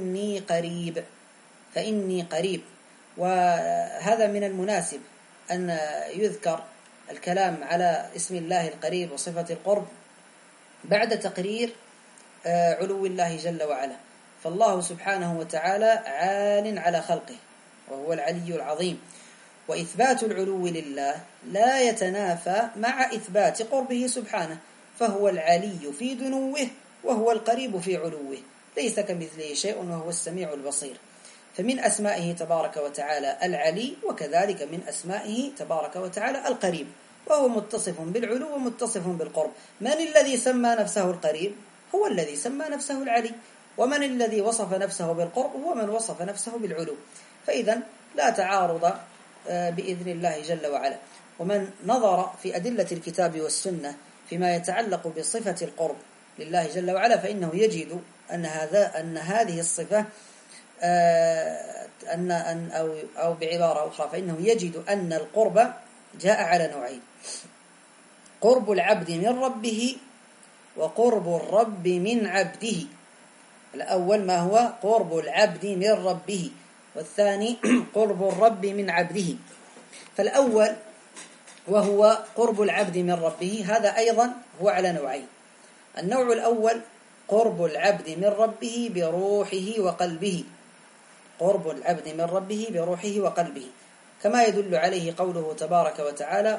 فإني قريب. وهذا من المناسب أن يذكر الكلام على اسم الله القريب وصفة القرب بعد تقرير علو الله جل وعلا. فالله سبحانه وتعالى عال على خلقه، وهو العلي العظيم، وإثبات العلو لله لا يتنافى مع إثبات قربه سبحانه، فهو العلي في دنوه وهو القريب في علوه، ليس كمثله شيء وهو السميع البصير. فمن أسمائه تبارك وتعالى العلي، وكذلك من أسمائه تبارك وتعالى القريب، وهو متصف بالعلو ومتصف بالقرب. من الذي سمى نفسه القريب؟ هو الذي سمى نفسه العلي. ومن الذي وصف نفسه بالقرب؟ هو من وصف نفسه بالعلو. فإذا لا تعارض بإذن الله جل وعلا. ومن نظر في أدلة الكتاب والسنة فيما يتعلق بصفة القرب لله جل وعلا، فإنه يجد أن هذه الصفة أو بعبارة أخرى، فإنه يجد أن القرب جاء على نوعين: قرب العبد من ربه، وقرب الرب من عبده. الأول ما هو قرب العبد من ربه، والثاني قرب الرب من عبده. فالأول وهو قرب العبد من ربه، هذا أيضا هو على نوعين: النوع الأول قرب العبد من ربه بروحه وقلبه، قرب العبد من ربه بروحه وقلبه، كما يدل عليه قوله تبارك وتعالى: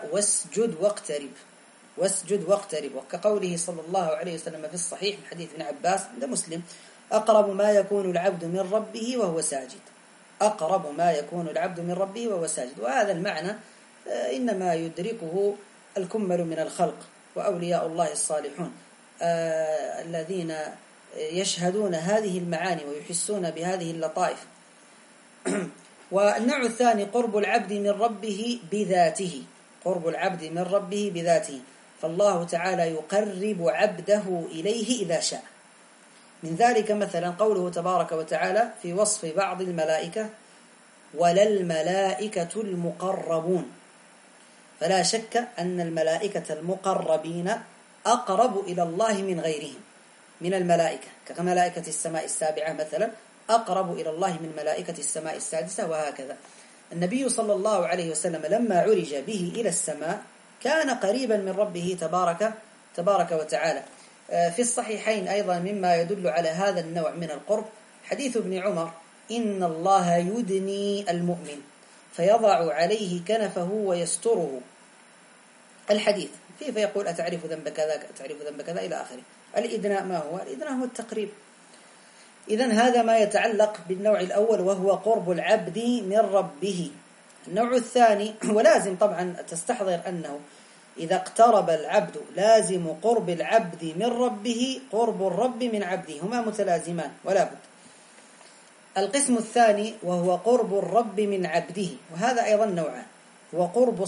واسجد واقترب، وكقوله صلى الله عليه وسلم في الصحيح من حديث ابن عباس عند مسلم: أقرب ما يكون العبد من ربه وهو ساجد، أقرب ما يكون العبد من ربه وهو ساجد. وهذا المعنى إنما يدركه الكمل من الخلق وأولياء الله الصالحون الذين يشهدون هذه المعاني ويحسون بهذه اللطائف. والنوع الثاني قرب العبد من ربه بذاته، قرب العبد من ربه بذاته، فالله تعالى يقرب عبده إليه إذا شاء. من ذلك مثلا قوله تبارك وتعالى في وصف بعض الملائكة: وللملائكة المقربون. فلا شك أن الملائكة المقربين أقرب إلى الله من غيرهم من الملائكة، كملائكة السماء السابعة مثلا أقرب إلى الله من ملائكة السماء السادسة، وهكذا. النبي صلى الله عليه وسلم لما عرج به إلى السماء كان قريبا من ربه تبارك وتعالى. في الصحيحين أيضا مما يدل على هذا النوع من القرب حديث ابن عمر: إن الله يدني المؤمن فيضع عليه كنفه ويستره. الحديث فيه فيقول: أتعرف ذنب كذا، أتعرف ذنب كذا، إلى آخره. الإدناء ما هو؟ الإدناء هو التقريب. إذن هذا ما يتعلق بالنوع الأول وهو قرب العبد من ربه. النوع الثاني، ولازم طبعا تستحضر أنه إذا اقترب العبد لازم قرب العبد من ربه قرب الرب من عبده، هما متلازمان ولا بد. القسم الثاني وهو قرب الرب من عبده، وهذا أيضا نوعان، هو قرب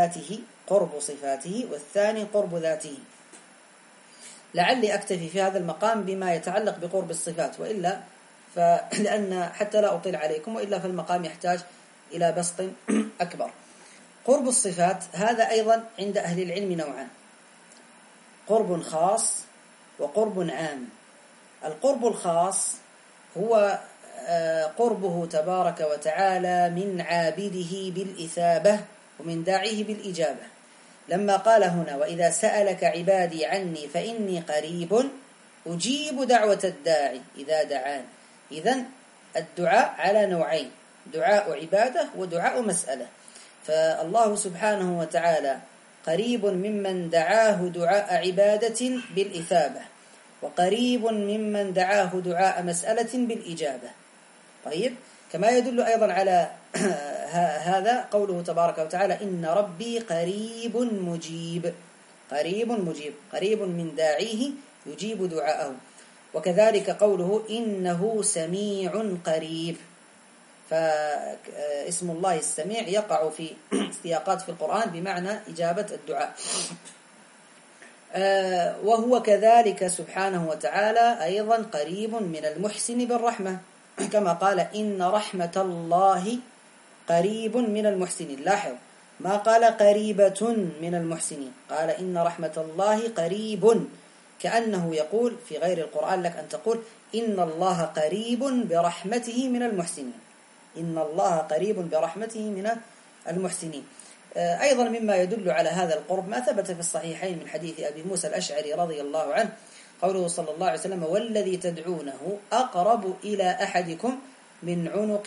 صفاته والثاني قرب ذاته. لعلي أكتفي في هذا المقام بما يتعلق بقرب الصفات، وإلا لأن حتى لا أطيل عليكم، وإلا فالمقام يحتاج إلى بسط أكبر. قرب الصفات هذا أيضا عند أهل العلم نوعان، قرب خاص وقرب عام. القرب الخاص هو قربه تبارك وتعالى من عابده بالإثابة ومن داعيه بالإجابة، لما قال هنا وإذا سألك عبادي عني فإني قريب أجيب دعوة الداعي إذا دعان. إذن الدعاء على نوعين، دعاء عبادة ودعاء مسألة. فالله سبحانه وتعالى قريب ممن دعاه دعاء عبادة بالإثابة، وقريب ممن دعاه دعاء مسألة بالإجابة. طيب، كما يدل أيضا على هذا قوله تبارك وتعالى إن ربي قريب مجيب، قريب من داعيه يجيب دعاءه. وكذلك قوله إنه سميع قريب، فاسم الله السميع يقع في سياقات في القرآن بمعنى إجابة الدعاء. وهو كذلك سبحانه وتعالى أيضا قريب من المحسن بالرحمة، كما قال إن رحمة الله قريب من المحسنين. لاحظ ما قال قريبة من المحسنين، قال إن رحمة الله قريب، كأنه يقول في غير القرآن لك أن تقول إن الله قريب برحمته من المحسنين، إن الله قريب برحمته من المحسنين. أيضا مما يدل على هذا القرب ما ثبت في الصحيحين من حديث أبي موسى الأشعري رضي الله عنه، قوله صلى الله عليه وسلم والذي تدعونه أقرب إلى أحدكم من عنق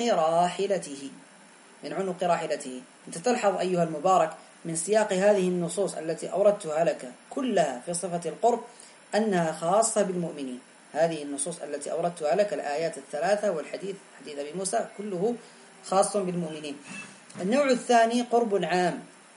راحلته. أنت تلحظ أيها المبارك من سياق هذه النصوص التي أوردتها لك كلها في صفة القرب أنها خاصة بالمؤمنين. هذه النصوص التي أوردتها لك الآيات الثلاثة والحديث حديث أبي موسى كله خاص بالمؤمنين. النوع الثاني قرب عام.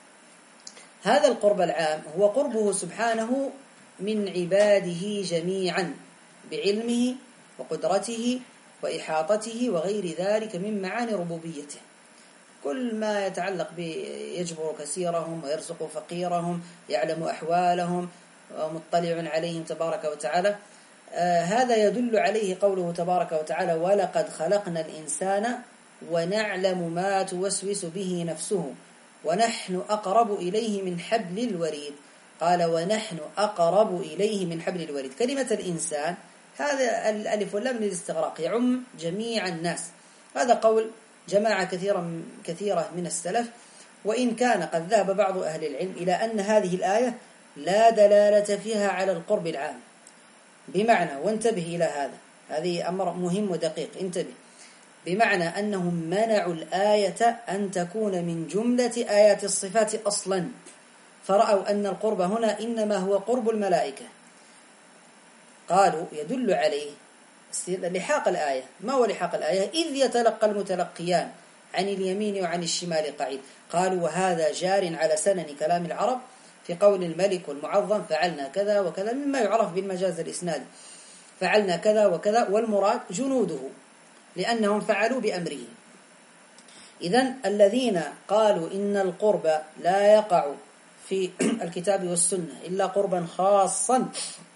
هذا القرب العام هو قربه سبحانه من عباده جميعا بعلمه وقدرته وإحاطته وغير ذلك من معاني ربوبيته. كل ما يتعلق يجبر كثيرهم ويرزق فقيرهم، يعلم أحوالهم ومطلع عليهم تبارك وتعالى. هذا يدل عليه قوله تبارك وتعالى ولقد خلقنا الإنسان ونعلم ما توسوس به نفسه ونحن أقرب إليه من حبل الوريد. قال ونحن أقرب إليه من حبل الوريد. كلمة الإنسان هذا الألف واللام للاستغراق يعم جميع الناس. هذا قول جماعة كثيرة من السلف، وإن كان قد ذهب بعض أهل العلم إلى أن هذه الآية لا دلالة فيها على القرب العام، بمعنى وانتبه إلى هذه أمر مهم ودقيق، انتبه، بمعنى أنهم منعوا الآية أن تكون من جملة آيات الصفات أصلا، فرأوا أن القرب هنا إنما هو قرب الملائكة. قالوا يدل عليه لحاق الآية. ما هو لحاق الآية؟ إذ يتلقى المتلقيان عن اليمين وعن الشمال قعيد. قالوا وهذا جار على سنن كلام العرب في قول الملك والمعظم فعلنا كذا وكذا، مما يعرف بالمجاز الإسنادي، فعلنا كذا وكذا، والمراد جنوده لأنهم فعلوا بأمره. إذن الذين قالوا إن القرب لا يقع في الكتاب والسنة إلا قربا خاصا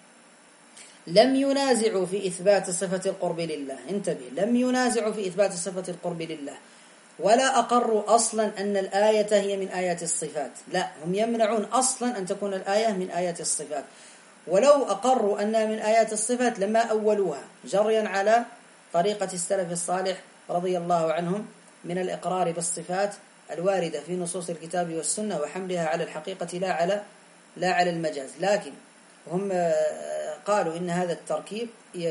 لم ينازعوا في إثبات صفة القرب لله. انتبه، لم ينازعوا في إثبات صفة القرب لله، ولا أقروا أصلا أن الآية هي من آيات الصفات. لا، هم يمنعون أصلا أن تكون الآية من آيات الصفات، ولو أقروا أنها من آيات الصفات لما أولوها جريا على طريقة السلف الصالح رضي الله عنهم من الإقرار بالصفات الواردة في نصوص الكتاب والسنة وحملها على الحقيقة لا على المجاز. لكن هم قالوا إن هذا التركيب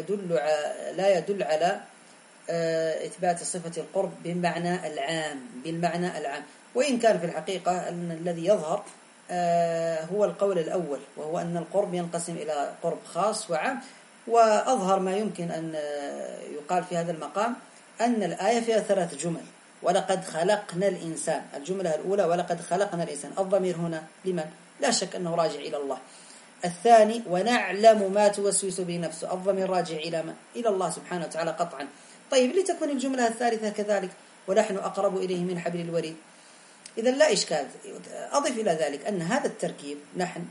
لا يدل على إثبات صفة القرب بالمعنى العام، وإن كان في الحقيقة أن الذي يظهر هو القول الأول، وهو أن القرب ينقسم إلى قرب خاص وعام. وأظهر ما يمكن أن يقال في هذا المقام أن الآية فيها 3 جمل: ولقد خلقنا الإنسان. الجملة الأولى ولقد خلقنا الإنسان، الضمير هنا لمن؟ لا شك أنه راجع إلى الله. الثاني ونعلم ما توسوس به نفسه، الضمير راجع إلى من؟ إلى الله سبحانه وتعالى قطعا. طيب لتكون الجملة الثالثة كذلك: ونحن أقرب إليه من حبل الوريد. إذا لا إشكال. أضف إلى ذلك أن هذا التركيب نحن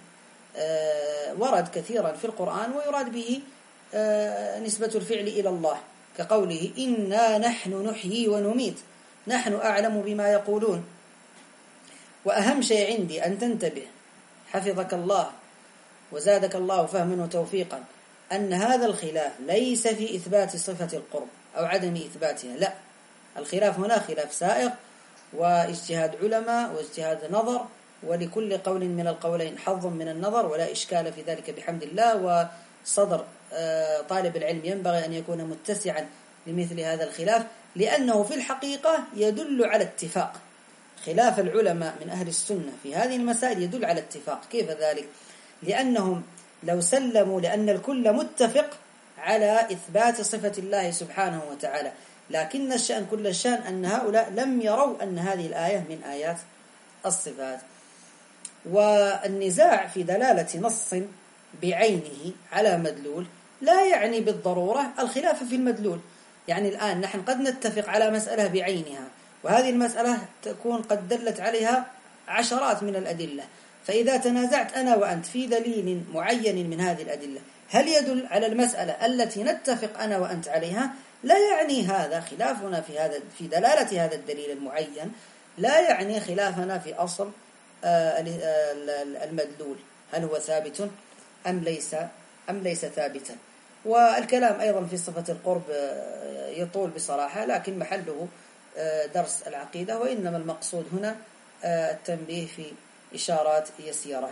ورد كثيرا في القرآن ويراد به نسبة الفعل إلى الله، كقوله إنا نحن نحيي ونميت، نحن أعلم بما يقولون. وأهم شيء عندي أن تنتبه حفظك الله وزادك الله فهما وتوفيقا، أن هذا الخلاف ليس في إثبات صفة القرب أو عدم إثباتها، لا، الخلاف هنا خلاف سائغ واجتهاد علماء واجتهاد نظر، ولكل قول من القولين حظ من النظر، ولا إشكال في ذلك بحمد الله. وصدر طالب العلم ينبغي أن يكون متسعا لمثل هذا الخلاف، لأنه في الحقيقة يدل على اتفاق. خلاف العلماء من أهل السنة في هذه المسائل يدل على اتفاق. كيف ذلك؟ لأنهم لو سلموا لأن الكل متفق على إثبات صفة الله سبحانه وتعالى، لكن الشأن كل الشأن أن هؤلاء لم يروا أن هذه الآية من آيات الصفات. والنزاع في دلالة نص بعينه على مدلول لا يعني بالضرورة الخلاف في المدلول. يعني الآن نحن قد نتفق على مسألة بعينها، وهذه المسألة تكون قد دلت عليها عشرات من الأدلة، فإذا تنازعت أنا وأنت في دليل معين من هذه الأدلة هل يدل على المسألة التي نتفق أنا وأنت عليها؟ لا يعني هذا خلافنا في دلالة هذا الدليل المعين، لا يعني خلافنا في أصل المدلول، هل هو ثابت أم ليس ثابتا. والكلام أيضا في صفة القرب يطول بصراحة، لكن محله درس العقيدة، وإنما المقصود هنا التنبيه في إشارات يسيرة.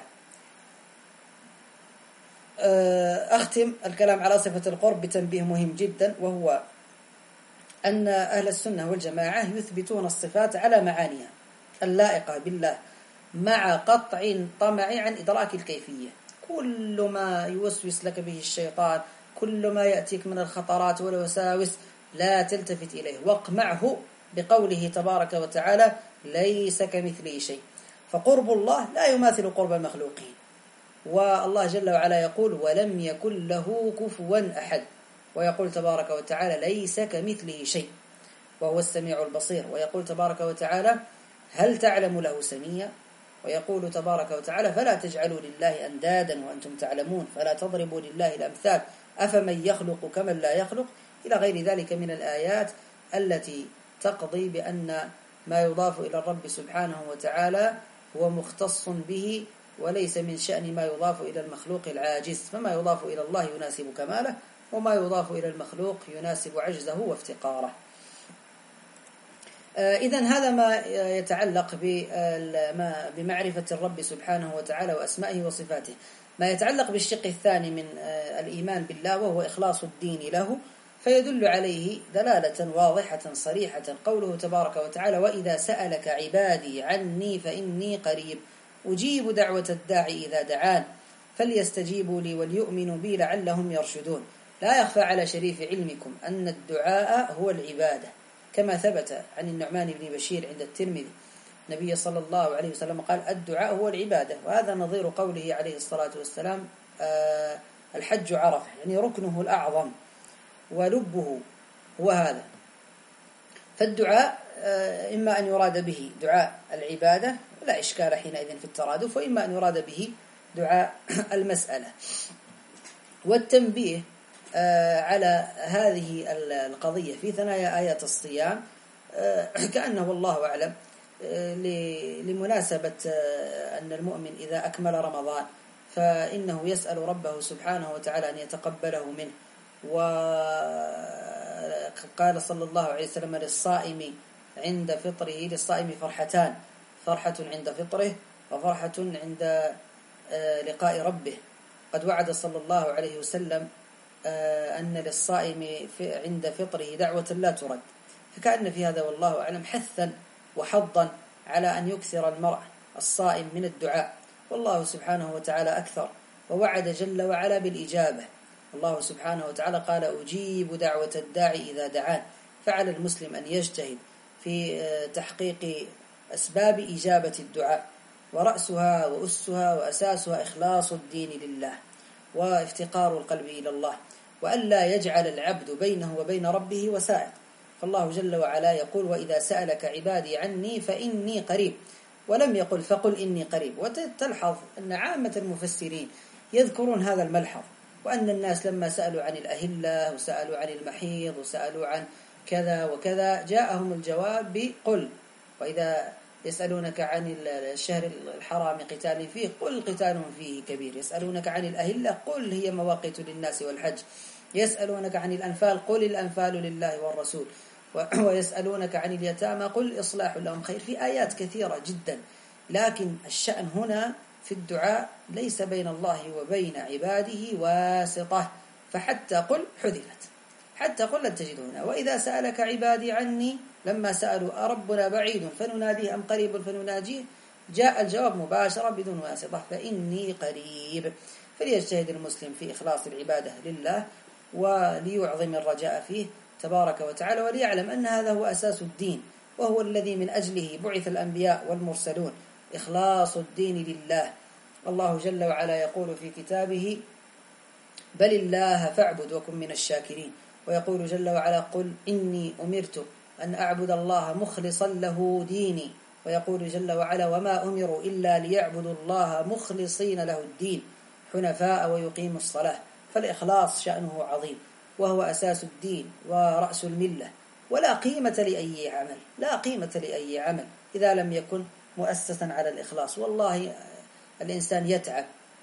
أختم الكلام على صفة القرب بتنبيه مهم جدا، وهو أن أهل السنة والجماعة يثبتون الصفات على معانيها اللائقة بالله، مع قطع طمع عن إدراك الكيفية. كل ما يوسوس لك به الشيطان، كل ما يأتيك من الخطرات والوساوس، لا تلتفت إليه، واقمعه بقوله تبارك وتعالى ليس كمثله شيء. فقرب الله لا يماثل قرب المخلوقين، والله جل وعلا يقول ولم يكن له كفوا أحد، ويقول تبارك وتعالى ليس كمثله شيء وهو السميع البصير، ويقول تبارك وتعالى هل تعلم له سميا، ويقول تبارك وتعالى فلا تجعلوا لله أندادا وأنتم تعلمون، فلا تضربوا لله الأمثال أفمن يخلق كمن لا يخلق، إلى غير ذلك من الآيات التي تقضي بأن ما يضاف إلى الرب سبحانه وتعالى هو مختص به، وليس من شأن ما يضاف إلى المخلوق العاجز، فما يضاف إلى الله يناسب كماله، وما يضاف إلى المخلوق يناسب عجزه وافتقاره. إذن هذا ما يتعلق بمعرفة الرب سبحانه وتعالى وأسمائه وصفاته. ما يتعلق بالشق الثاني من الإيمان بالله وهو إخلاص الدين له، فيدل عليه دلالة واضحة صريحة قوله تبارك وتعالى وإذا سألك عبادي عني فإني قريب أجيب دعوة الداعي إذا دعان فليستجيبوا لي وليؤمنوا بي لعلهم يرشدون. لا يخفى على شريف علمكم أن الدعاء هو العبادة، كما ثبت عن النعمان بن بشير عند الترمذي النبي صلى الله عليه وسلم قال الدعاء هو العبادة، وهذا نظير قوله عليه الصلاة والسلام الحج عرفة، يعني ركنه الأعظم ولبه هو هذا. فالدعاء إما أن يراد به دعاء العبادة ولا إشكال حينئذ في الترادف، وإما أن يراد به دعاء المسألة. والتنبيه على هذه القضية في ثنايا آيات الصيام كأنه والله أعلم لمناسبة أن المؤمن إذا أكمل رمضان فإنه يسأل ربه سبحانه وتعالى أن يتقبله منه. وقال صلى الله عليه وسلم للصائم عند فطره، للصائم فرحتان، فرحة عند فطره وفرحة عند لقاء ربه. قد وعد صلى الله عليه وسلم أن للصائم عند فطره دعوة لا ترد، فكأن في هذا والله أعلم حثا وحضا على أن يكثر المرء الصائم من الدعاء والله سبحانه وتعالى أكثر، ووعد جل وعلا بالإجابة. الله سبحانه وتعالى قال: أجيب دعوة الداعي إذا دعان. فعلى المسلم أن يجتهد في تحقيق أسباب إجابة الدعاء، ورأسها وأسها وأساسها إخلاص الدين لله وافتقار القلب إلى الله، وألا يجعل العبد بينه وبين ربه وسائط. فالله جل وعلا يقول: وإذا سألك عبادي عني فإني قريب، ولم يقل فقل إني قريب. وتلحظ أن عامة المفسرين يذكرون هذا الملحظ، وأن الناس لما سألوا عن الأهلة وسألوا عن المحيض وسألوا عن كذا وكذا جاءهم الجواب بقل. وإذا يسألونك عن الشهر الحرام قتال فيه قل قتال فيه كبير. يسألونك عن الأهلة قل هي مواقيت للناس والحج. يسألونك عن الأنفال قل الأنفال لله والرسول. ويسألونك عن اليتامى قل إصلاح لهم خير، في آيات كثيرة جدا. لكن الشأن هنا في الدعاء ليس بين الله وبين عباده واسطة، فحتى قل حذفت، حتى قل لن تجد هنا. وإذا سألك عبادي عني، لما سألوا أربنا بعيد فنناديه أم قريب فنناجيه، جاء الجواب مباشرة بدون واسطة: فإني قريب. فليجتهد المسلم في إخلاص العبادة لله، وليعظم الرجاء فيه تبارك وتعالى، وليعلم أن هذا هو أساس الدين، وهو الذي من أجله بعث الأنبياء والمرسلون، إخلاص الدين لله. الله جل وعلا يقول في كتابه: بل الله فاعبد وكن من الشاكرين. ويقول جل وعلا: قل إني أمرت أن أعبد الله مخلصا له ديني. ويقول جل وعلا: وما أمروا إلا ليعبدوا الله مخلصين له الدين حنفاء ويقيموا الصلاة. فالإخلاص شأنه عظيم، وهو أساس الدين ورأس الملة، ولا قيمة لأي عمل، لا قيمة لأي عمل إذا لم يكن مؤسسا على الإخلاص. والله الإنسان يتعب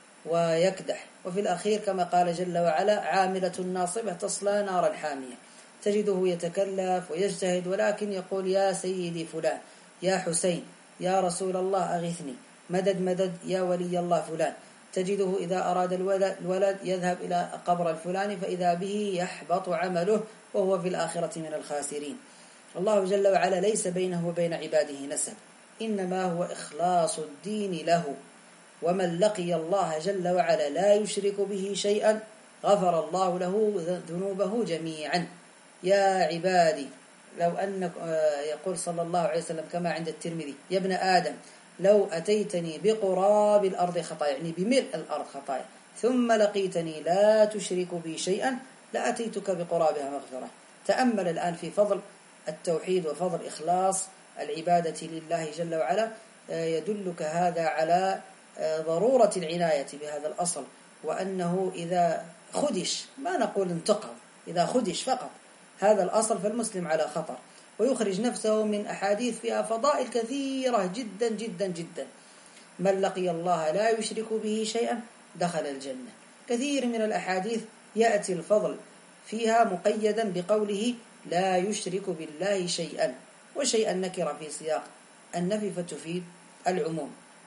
ويكدح، وفي الأخير كما قال جل وعلا: عاملة ناصبة تصلى نارا حامية. تجده يتكلف ويجتهد، ولكن يقول: يا سيدي فلان، يا حسين، يا رسول الله أغثني، مدد مدد يا ولي الله فلان. تجده إذا أراد الولد يذهب إلى قبر الفلاني، فإذا به يحبط عمله وهو في الآخرة من الخاسرين. الله جل وعلا ليس بينه وبين عباده نسب، إنما هو إخلاص الدين له. ومن لقي الله جل وعلا لا يشرك به شيئا غفر الله له ذنوبه جميعا. يا عبادي لو أن يقول صلى الله عليه وسلم كما عند الترمذي: يا ابن آدم لو أتيتني بقراب الأرض خطايا، يعني بملء الأرض خطايا، ثم لقيتني لا تشرك بي شيئا لأتيتك بقرابها مغفرة. تأمل الآن في فضل التوحيد وفضل إخلاص العبادة لله جل وعلا. يدلك هذا على ضرورة العناية بهذا الأصل، وأنه إذا خدش، ما نقول انتقض، إذا خدش فقط هذا الأصل فالمسلم على خطر، ويخرج نفسه من أحاديث فيها فضائل كثيرة جدا جدا جدا. من لقي الله لا يشرك به شيئا دخل الجنة. كثير من الأحاديث يأتي الفضل فيها مقيدا بقوله لا يشرك بالله شيئا، وشيئا نكر في سياق النفي فتفيد العموم.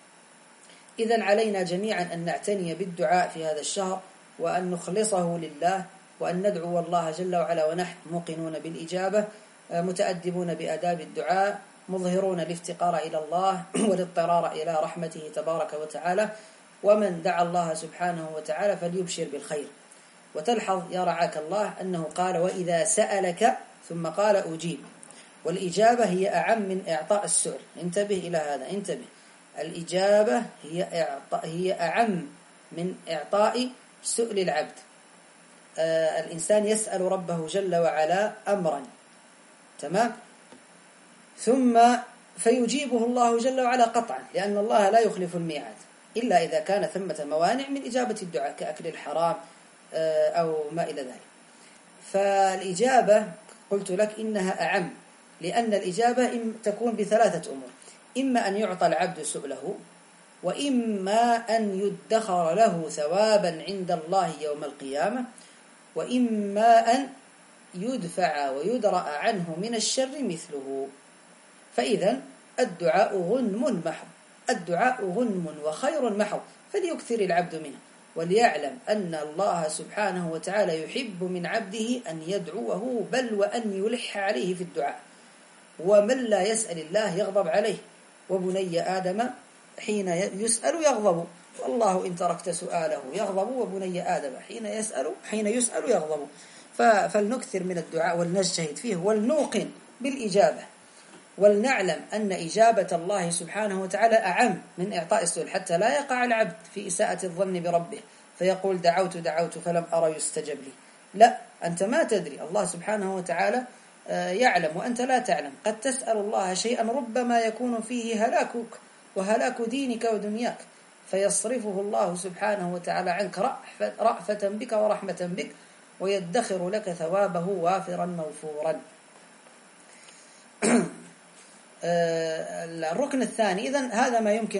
إذن علينا جميعا أن نعتني بالدعاء في هذا الشهر، وأن نخلصه لله، وأن ندعو الله جل وعلا ونحن موقنون بالإجابة، متأدبون بآداب الدعاء، مظهرون الافتقار إلى الله والاضطرار إلى رحمته تبارك وتعالى. ومن دعا الله سبحانه وتعالى فليبشر بالخير. وتلحظ يا رعاك الله أنه قال: وإذا سألك، ثم قال: أجيب. والإجابة هي أعم من إعطاء السؤل. انتبه إلى هذا، انتبه. الإجابة هي أعم من إعطاء سؤل العبد. الإنسان يسأل ربه جل وعلا أمرا، تمام، ثم فيجيبه الله جل وعلا قطعا، لأن الله لا يخلف الميعاد إلا إذا كان ثمة موانع من إجابة الدعاء كأكل الحرام أو ما إلى ذلك. فالإجابة قلت لك إنها أعم، لأن الإجابة تكون بثلاثة أمور: إما أن يعطى العبد سؤله، وإما أن يدخر له ثوابا عند الله يوم القيامة، وإما أن يدفع ويدرأ عنه من الشر مثله. فإذا الدعاء غنم محض، الدعاء غنم وخير محض، فليكثر العبد منه، وليعلم أن الله سبحانه وتعالى يحب من عبده أن يدعوه، بل وأن يلح عليه في الدعاء. ومن لا يسأل الله يغضب عليه. وبني آدم حين يسأل يغضب، والله إن تركت سؤاله يغضب، وبني آدم حين يسأل يغضب. فلنكثر من الدعاء ولنجتهد فيه ولنوقن بالإجابة، ولنعلم أن إجابة الله سبحانه وتعالى أعم من إعطاء السؤال، حتى لا يقع العبد في إساءة الظن بربه فيقول دعوت فلم أرى يستجب لي. لا، أنت ما تدري، الله سبحانه وتعالى يعلم وأنت لا تعلم. قد تسأل الله شيئا ربما يكون فيه هلاكك وهلاك دينك ودنياك، فيصرفه الله سبحانه وتعالى عنك رأفة بك ورحمة بك، ويدخر لك ثوابه وافرا موفورا. الركن الثاني، إذن هذا ما يمكن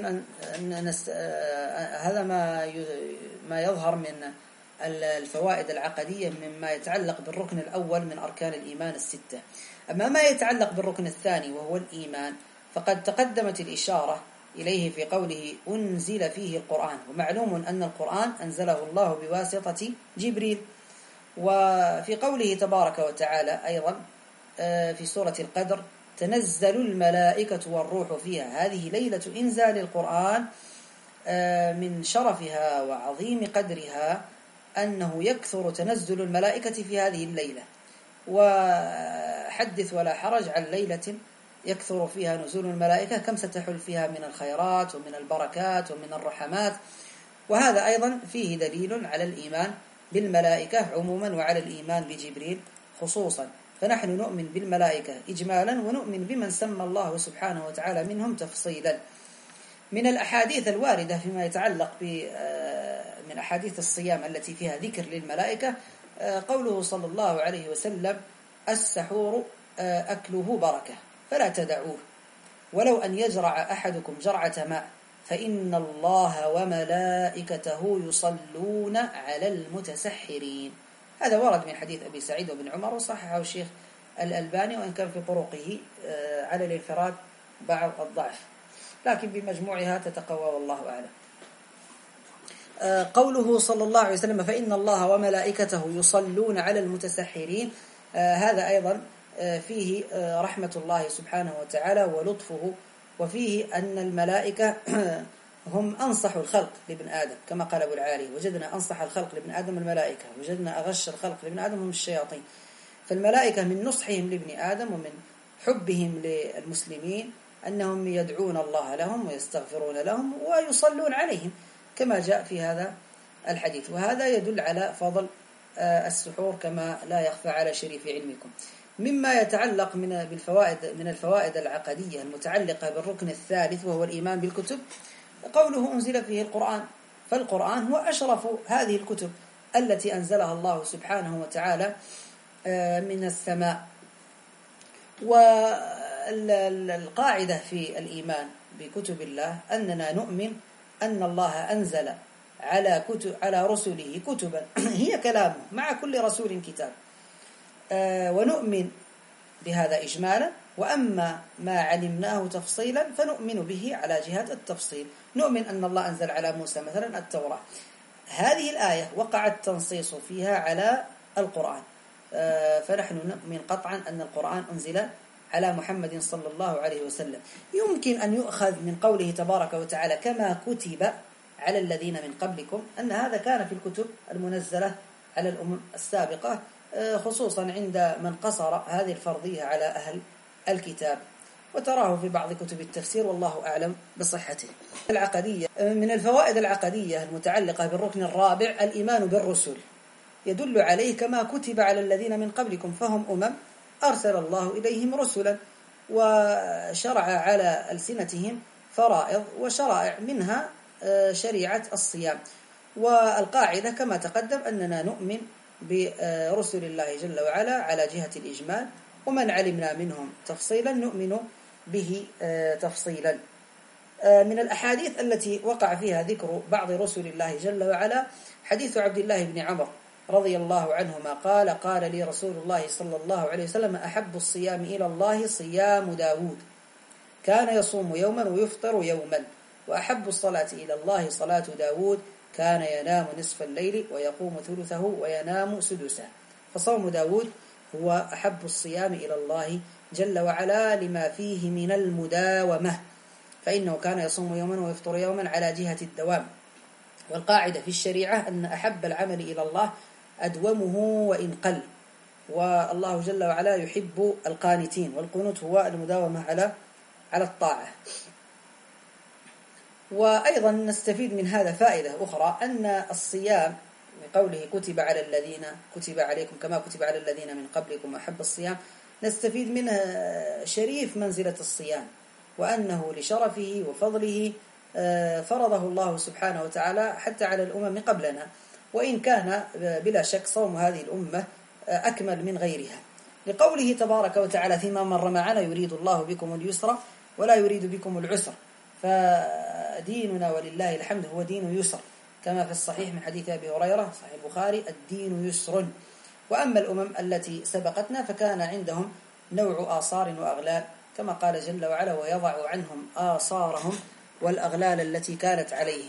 هذا ما يظهر من الفوائد العقدية مما يتعلق بالركن الأول من أركان الإيمان الستة. أما ما يتعلق بالركن الثاني وهو الإيمان، فقد تقدمت الإشارة إليه في قوله أنزل فيه القرآن، ومعلوم أن القرآن أنزله الله بواسطة جبريل. وفي قوله تبارك وتعالى أيضا في سورة القدر تنزل الملائكة والروح فيها، هذه ليلة إنزال القرآن. من شرفها وعظيم قدرها أنه يكثر تنزل الملائكة في هذه الليلة، وحدث ولا حرج عن ليلة يكثر فيها نزول الملائكة، كم ستحل فيها من الخيرات ومن البركات ومن الرحمات. وهذا أيضا فيه دليل على الإيمان بالملائكة عموما وعلى الإيمان بجبريل خصوصا. فنحن نؤمن بالملائكة إجمالا، ونؤمن بمن سمى الله سبحانه وتعالى منهم تفصيلا. من الأحاديث الواردة فيما يتعلق من أحاديث الصيام التي فيها ذكر للملائكة قوله صلى الله عليه وسلم السحور أكله بركة فلا تدعوه، ولو أن يجرع أحدكم جرعة ماء فإن الله وملائكته يصلون على المتسحرين. هذا ورد من حديث أبي سعيد وابن عمر، وصححه الشيخ الألباني، وإن كان في طرقه على الانفراد بعض الضعف، لكن بمجموعها تتقوى والله أعلم. قوله صلى الله عليه وسلم فإن الله وملائكته يصلون على المتسحرين، هذا أيضا فيه رحمة الله سبحانه وتعالى ولطفه، وفيه أن الملائكة هم أنصح الخلق لابن آدم، كما قال أبو العالي وجدنا أنصح الخلق لابن آدم الملائكة، وجدنا أغش الخلق لابن آدم هم الشياطين. فالملائكة من نصحهم لابن آدم ومن حبهم للمسلمين أنهم يدعون الله لهم ويستغفرون لهم ويصلون عليهم كما جاء في هذا الحديث. وهذا يدل على فضل السحور كما لا يخفى على شريف علمكم. مما يتعلق من الفوائد العقدية المتعلقة بالركن الثالث وهو الإيمان بالكتب، قوله أنزل فيه القرآن، فالقرآن هو أشرف هذه الكتب التي أنزلها الله سبحانه وتعالى من السماء. والقاعدة في الإيمان بكتب الله أننا نؤمن أن الله أنزل على رسله كتبا هي كلامه مع كل رسول كتاب، ونؤمن بهذا إجمالا. وأما ما علمناه تفصيلا فنؤمن به على جهة التفصيل. نؤمن أن الله أنزل على موسى مثلا التوراة، هذه الآية وقع التنصيص فيها على القرآن، فنحن نؤمن قطعا أن القرآن أنزل على محمد صلى الله عليه وسلم. يمكن أن يؤخذ من قوله تبارك وتعالى كما كتب على الذين من قبلكم أن هذا كان في الكتب المنزلة على الأمم السابقة، خصوصا عند من قصر هذه الفرضية على أهل الكتاب، وتراه في بعض كتب التفسير والله أعلم بصحته. العقدية من الفوائد العقدية المتعلقة بالركن الرابع الإيمان بالرسل، يدل عليه كما كتب على الذين من قبلكم فهم أرسل الله إليهم رسلا وشرع على ألسنتهم فرائض وشرائع، منها شريعة الصيام. والقاعدة كما تقدم أننا نؤمن برسل الله جل وعلا على جهة الإجمال، ومن علمنا منهم تفصيلا نؤمن به تفصيلا. من الأحاديث التي وقع فيها ذكر بعض رسل الله جل وعلا حديث عبد الله بن عمر رضي الله عنهما قال لي رسول الله صلى الله عليه وسلم أحب الصيام إلى الله صيام داود كان يصوم يوما ويفطر يوما، وأحب الصلاة إلى الله صلاة داود كان ينام نصف الليل ويقوم ثلثه وينام سدسه. فصوم داود هو أحب الصيام إلى الله جل وعلا لما فيه من المداومة، فإنه كان يصوم يوما ويفطر يوما على جهة الدوام. والقاعدة في الشريعة أن أحب العمل إلى الله أدومه وإن قل، والله جل وعلا يحب القانتين، والقنوت هو المداومة على الطاعة. وأيضا نستفيد من هذا فائدة أخرى، أن الصيام بقوله كتب عليكم كما كتب على الذين من قبلكم أحب الصيام، نستفيد منه شريف منزلة الصيام، وأنه لشرفه وفضله فرضه الله سبحانه وتعالى حتى على الأمم قبلنا، وإن كان بلا شك صوم هذه الأمة أكمل من غيرها، لقوله تبارك وتعالى فيما مر معنا يريد الله بكم اليسر ولا يريد بكم العسر، فديننا ولله الحمد هو دين يسر، كما في الصحيح من حديث أبي هريرة صحيح البخاري الدين يسر. وأما الأمم التي سبقتنا فكان عندهم نوع آصار وأغلال، كما قال جل وعلا ويضع عنهم آصارهم والأغلال التي كانت عليهم،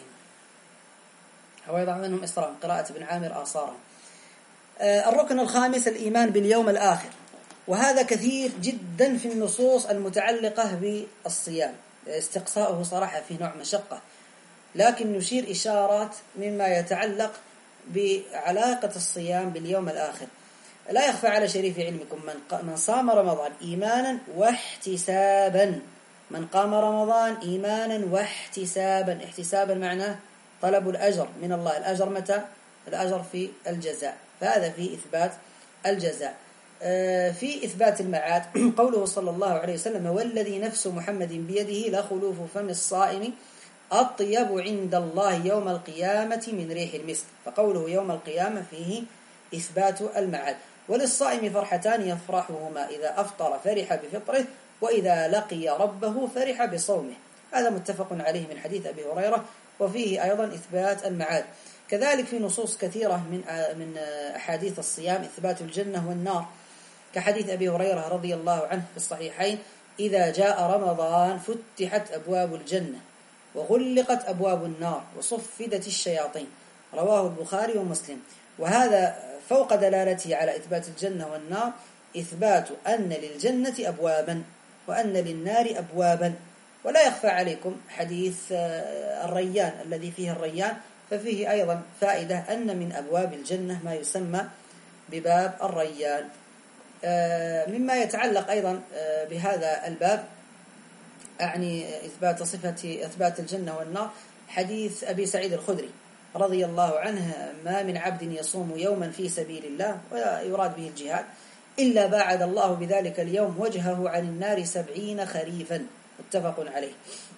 أو يضع عنهم إصرارهم، قراءة ابن عامر آصارهم. الركن الخامس الإيمان باليوم الآخر، وهذا كثير جدا في النصوص المتعلقة بالصيام، استقصاؤه صراحة في نوع مشقة، لكن نشير إشارات مما يتعلق بعلاقة الصيام باليوم الآخر. لا يخفى على شريف علمكم من صام رمضان إيمانا واحتسابا، من قام رمضان إيمانا واحتسابا، احتسابا معناه طلب الأجر من الله. الأجر متى؟ الأجر في الجزاء، فهذا في إثبات الجزاء. في إثبات المعاد قوله صلى الله عليه وسلم والذي نفس محمد بيده لخلوف فم الصائم أطيب عند الله يوم القيامة من ريح المسك، فقوله يوم القيامة فيه إثبات المعاد. وللصائم فرحتان يفرحهما، إذا أفطر فرح بفطره، وإذا لقي ربه فرح بصومه، هذا متفق عليه من حديث أبي هريرة، وفيه أيضا إثبات المعاد. كذلك في نصوص كثيرة من أحاديث الصيام إثبات الجنة والنار، كحديث أبي هريرة رضي الله عنه في الصحيحين إذا جاء رمضان فتحت أبواب الجنة وغلقت أبواب النار وصفدت الشياطين، رواه البخاري ومسلم. وهذا فوق دلالته على إثبات الجنة والنار إثبات أن للجنة أبوابا وأن للنار أبوابا. ولا يخفى عليكم حديث الريان الذي فيه الريان، ففيه أيضا فائدة أن من أبواب الجنة ما يسمى بباب الريان. مما يتعلق أيضا بهذا الباب أعني إثبات الجنة والنار، حديث أبي سعيد الخدري رضي الله عنه ما من عبد يصوم يوما في سبيل الله ويراد به الجهاد إلا باعد الله بذلك اليوم وجهه عن النار 70 خريفا، متفق عليه.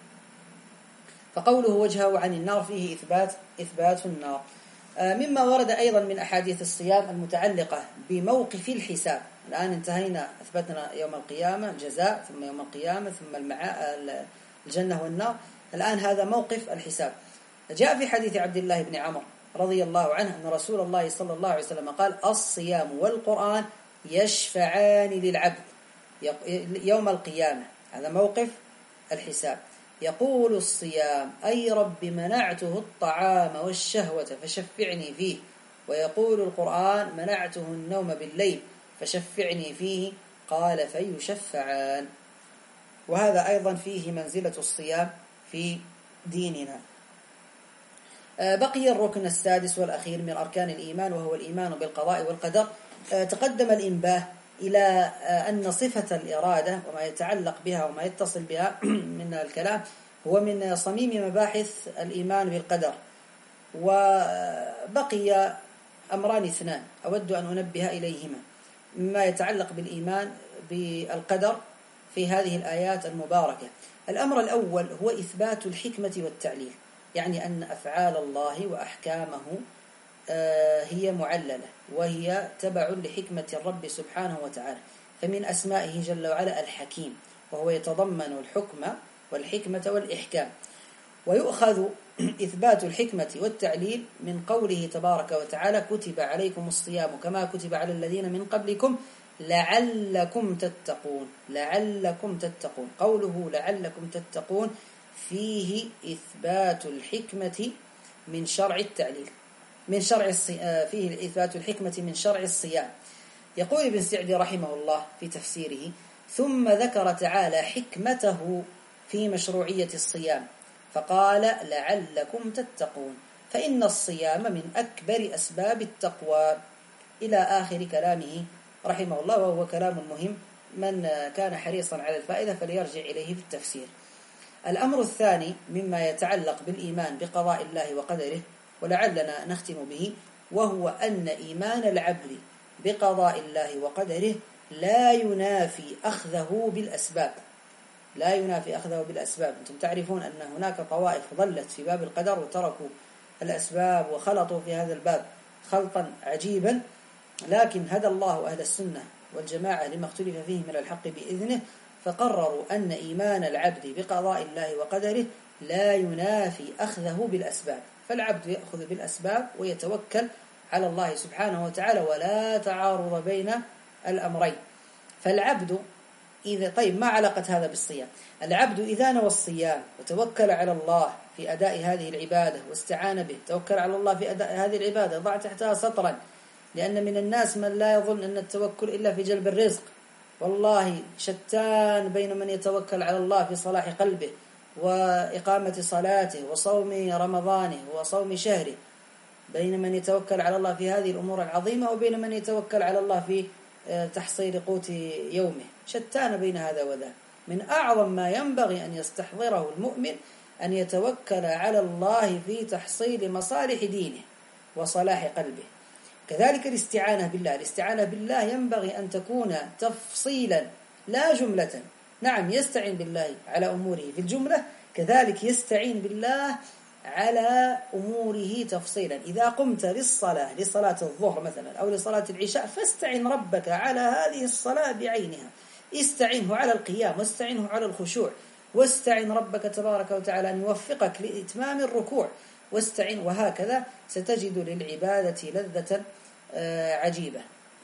فقوله وجهه عن النار فيه إثبات النار. مما ورد أيضا من أحاديث الصيام المتعلقة بموقف الحساب، الآن انتهينا أثبتنا يوم القيامة الجزاء، ثم يوم القيامة، ثم الجنة والنار، الآن هذا موقف الحساب. جاء في حديث عبد الله بن عمرو رضي الله عنه أن رسول الله صلى الله عليه وسلم قال الصيام والقرآن يشفعان للعبد يوم القيامة، هذا موقف الحساب. يقول الصيام أي رب منعته الطعام والشهوة فشفعني فيه، ويقول القرآن منعته النوم بالليل فشفعني فيه، قال فيشفعان. وهذا أيضا فيه منزلة الصيام في ديننا. بقي الركن السادس والأخير من أركان الإيمان، وهو الإيمان بالقضاء والقدر. تقدم الإنباه إلى أن صفة الإرادة وما يتعلق بها وما يتصل بها من الكلام هو من صميم مباحث الإيمان بالقدر. وبقي أمران اثنان أود أن أنبه إليهما مما يتعلق بالإيمان بالقدر في هذه الآيات المباركة. الأمر الأول هو إثبات الحكمة والتعليل، يعني أن أفعال الله وأحكامه هي معللة وهي تبع لحكمة الرب سبحانه وتعالى. فمن أسمائه جل وعلا الحكيم، وهو يتضمن الحكم والحكمة والإحكام. ويؤخذ إثبات الحكمة والتعليل من قوله تبارك وتعالى كتب عليكم الصيام كما كتب على الذين من قبلكم لعلكم تتقون. لعلكم تتقون، قوله لعلكم تتقون فيه إثبات الحكمة من شرع التعليل، فيه إثبات الحكمة من شرع الصيام. يقول ابن سعدي رحمه الله في تفسيره ثم ذكر تعالى حكمته في مشروعية الصيام، فقال لعلكم تتقون، فإن الصيام من أكبر أسباب التقوى، إلى آخر كلامه رحمه الله، وهو كلام مهم، من كان حريصا على الفائدة فليرجع إليه في التفسير. الأمر الثاني مما يتعلق بالإيمان بقضاء الله وقدره، ولعلنا نختم به، وهو أن إيمان العبد بقضاء الله وقدره لا ينافي أخذه بالأسباب. لا ينافي أخذه بالأسباب. أنتم تعرفون أن هناك طوائف ضلت في باب القدر وتركوا الأسباب وخلطوا في هذا الباب خلطا عجيبا، لكن هدى الله أهل السنة والجماعة لما اختلف فيه من الحق بإذنه، فقرروا أن إيمان العبد بقضاء الله وقدره لا ينافي أخذه بالأسباب، فالعبد يأخذ بالأسباب ويتوكل على الله سبحانه وتعالى، ولا تعارض بين الأمرين. فالعبد طيب ما علاقة هذا بالصيام؟ العبد إذا نوى الصيام وتوكل على الله في أداء هذه العبادة واستعان به، توكل على الله في أداء هذه العبادة، ضع تحتها سطرا، لأن من الناس من لا يظن أن التوكل إلا في جلب الرزق، والله شتان بين من يتوكل على الله في صلاح قلبه وإقامة صلاته وصوم رمضانه وصوم شهره، بين من يتوكل على الله في هذه الأمور العظيمة وبين من يتوكل على الله في تحصيل قوت يومه، شتان بين هذا وذاك. من أعظم ما ينبغي أن يستحضره المؤمن أن يتوكل على الله في تحصيل مصالح دينه وصلاح قلبه. كذلك الاستعانة بالله، الاستعانة بالله ينبغي أن تكون تفصيلا لا جملة. نعم يستعين بالله على أموره في الجملة، كذلك يستعين بالله على أموره تفصيلا. إذا قمت لصلاة الظهر مثلا أو لصلاة العشاء، فاستعن ربك على هذه الصلاة بعينها، استعينه على القيام، واستعينه على الخشوع، واستعن ربك تبارك وتعالى أن يوفقك لإتمام الركوع، واستعين، وهكذا ستجد للعبادة لذة عجيبة.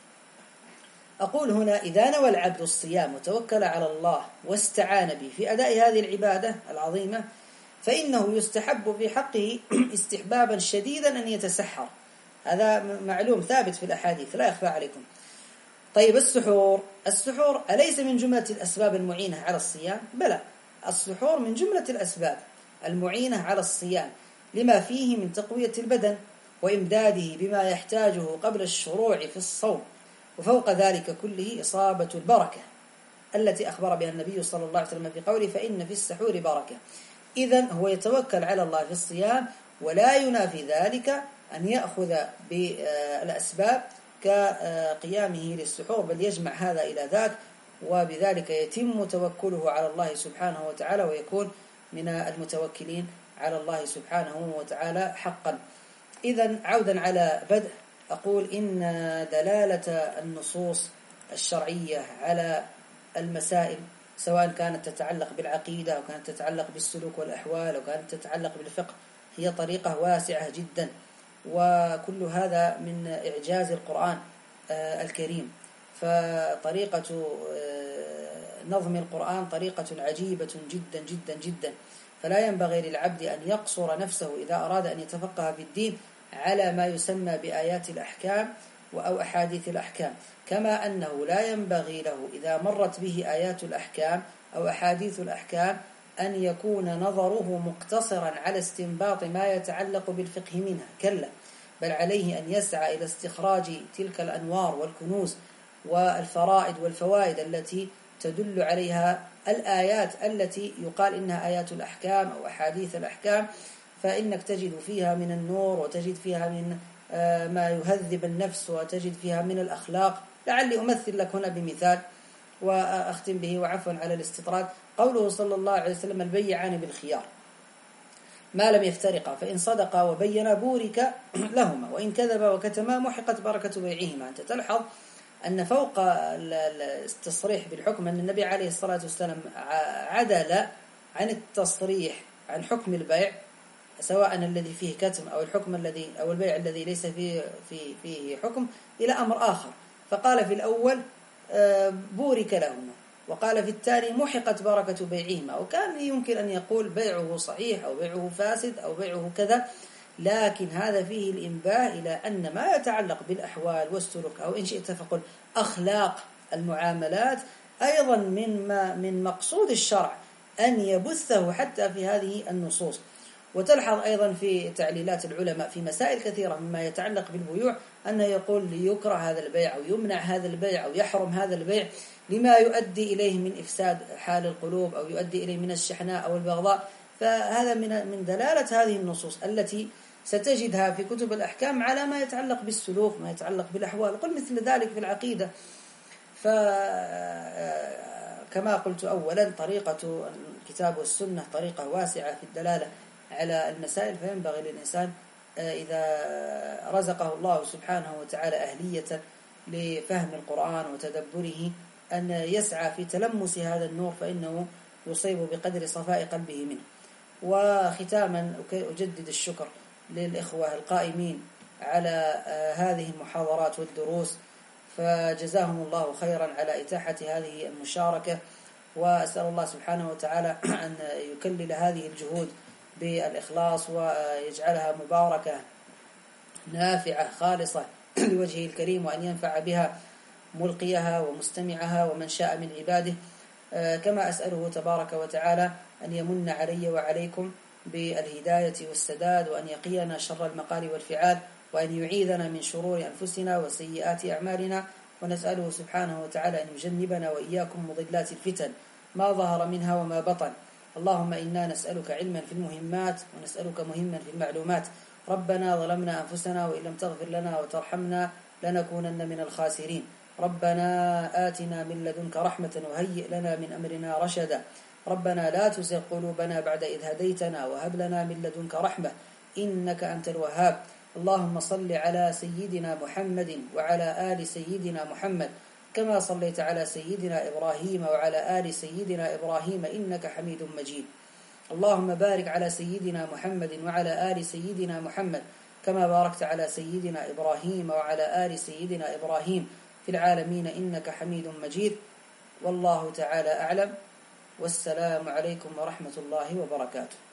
أقول هنا إذا نوى العبد الصيام وتوكل على الله واستعان به في أداء هذه العبادة العظيمة، فإنه يستحب في حقه استحبابا شديدا أن يتسحر. هذا معلوم ثابت في الأحاديث لا يخفى عليكم. طيب السحور أليس من جملة الأسباب المعينة على الصيام؟ بلى، السحور من جملة الأسباب المعينة على الصيام، لما فيه من تقوية البدن وإمداده بما يحتاجه قبل الشروع في الصوم، وفوق ذلك كله إصابة البركة التي أخبر بها النبي صلى الله عليه وسلم في قوله فإن في السحور بركة. إذن هو يتوكل على الله في الصيام، ولا ينافي ذلك أن يأخذ بالأسباب كقيامه للسحور، بل يجمع هذا إلى ذاك، وبذلك يتم توكله على الله سبحانه وتعالى، ويكون من المتوكلين على الله سبحانه وتعالى حقا. إذن عودا على بدء، أقول إن دلالة النصوص الشرعية على المسائل، سواء كانت تتعلق بالعقيدة أو كانت تتعلق بالسلوك والأحوال أو كانت تتعلق بالفقه، هي طريقة واسعة جدا، وكل هذا من إعجاز القرآن الكريم. فطريقة نظم القرآن طريقة عجيبة جدا جدا جدا، فلا ينبغي للعبد أن يقصر نفسه إذا أراد أن يتفقه في الدين على ما يسمى بآيات الأحكام أو أحاديث الأحكام، كما أنه لا ينبغي له إذا مرت به آيات الأحكام أو أحاديث الأحكام أن يكون نظره مقتصرا على استنباط ما يتعلق بالفقه منها، كلا، بل عليه أن يسعى إلى استخراج تلك الأنوار والكنوز والفرائد والفوائد التي تدل عليها الآيات التي يقال إنها آيات الأحكام أو أحاديث الأحكام، فإنك تجد فيها من النور، وتجد فيها من ما يهذب النفس، وتجد فيها من الأخلاق. لعلي أمثل لك هنا بمثال وأختم به، وعفوا على الاستطراد. قوله صلى الله عليه وسلم البيعان بالخيار ما لم يفترقا، فإن صدقا وبينا بورك لهما، وإن كذبا وكتما محقت بركة بيعهما. أنت تلحظ أن فوق التصريح بالحكم أن النبي عليه الصلاة والسلام عدل عن التصريح عن حكم البيع، سواء الذي فيه كتم أو الحكم الذي أو البيع الذي ليس فيه حكم، إلى أمر آخر. فقال في الأول بورك لهما، وقال في الثاني محقت بركة بيعهما. وكان يمكن أن يقول بيعه صحيح أو بيعه فاسد أو بيعه كذا، لكن هذا فيه الإنباه إلى أن ما يتعلق بالأحوال والسلوك، أو إن شئت فقل أخلاق المعاملات، أيضا من مقصود الشرع أن يبثه حتى في هذه النصوص. وتلحظ أيضا في تعليلات العلماء في مسائل كثيرة مما يتعلق بالبيوع أنه يقول يكره هذا البيع أو يمنع هذا البيع أو يحرم هذا البيع لما يؤدي إليه من إفساد حال القلوب أو يؤدي إليه من الشحناء أو البغضاء. فهذا من دلالة هذه النصوص التي ستجدها في كتب الأحكام على ما يتعلق بالسلوك، ما يتعلق بالأحوال. قل مثل ذلك في العقيدة. فكما قلت أولا، طريقة الكتاب والسنة طريقة واسعة في الدلالة على المسائل، فينبغي للإنسان إذا رزقه الله سبحانه وتعالى أهلية لفهم القرآن وتدبره أن يسعى في تلمس هذا النور، فإنه يصيب بقدر صفاء قلبه منه. وختاما أجدد الشكر للإخوة القائمين على هذه المحاضرات والدروس، فجزاهم الله خيرا على إتاحة هذه المشاركة، وأسأل الله سبحانه وتعالى أن يكلل هذه الجهود بالإخلاص ويجعلها مباركة نافعة خالصة لوجهه الكريم، وأن ينفع بها ملقيها ومستمعها ومن شاء من عباده. كما أسأله تبارك وتعالى أن يمن علي وعليكم بالهداية والسداد، وأن يقينا شر المقال والفعال، وأن يعيذنا من شرور أنفسنا وسيئات أعمالنا، ونسأله سبحانه وتعالى أن يجنبنا وإياكم مضلات الفتن ما ظهر منها وما بطن. اللهم إنا نسألك علما في المهمات، ونسألك مهما في المعلومات. ربنا ظلمنا أنفسنا وإن لم تغفر لنا وترحمنا لنكونن من الخاسرين. ربنا آتنا من لدنك رحمة وهيئ لنا من أمرنا رشدا. ربنا لا تزغ قلوبنا بعد إذ هديتنا وهب لنا من لدنك رحمة إنك أنت الوهاب. اللهم صل على سيدنا محمد وعلى آل سيدنا محمد كما صليت على سيدنا إبراهيم وعلى آل سيدنا إبراهيم إنك حميد مجيد. اللهم بارك على سيدنا محمد وعلى آل سيدنا محمد كما باركت على سيدنا إبراهيم وعلى آل سيدنا إبراهيم في العالمين إنك حميد مجيد. والله تعالى أعلم، والسلام عليكم ورحمة الله وبركاته.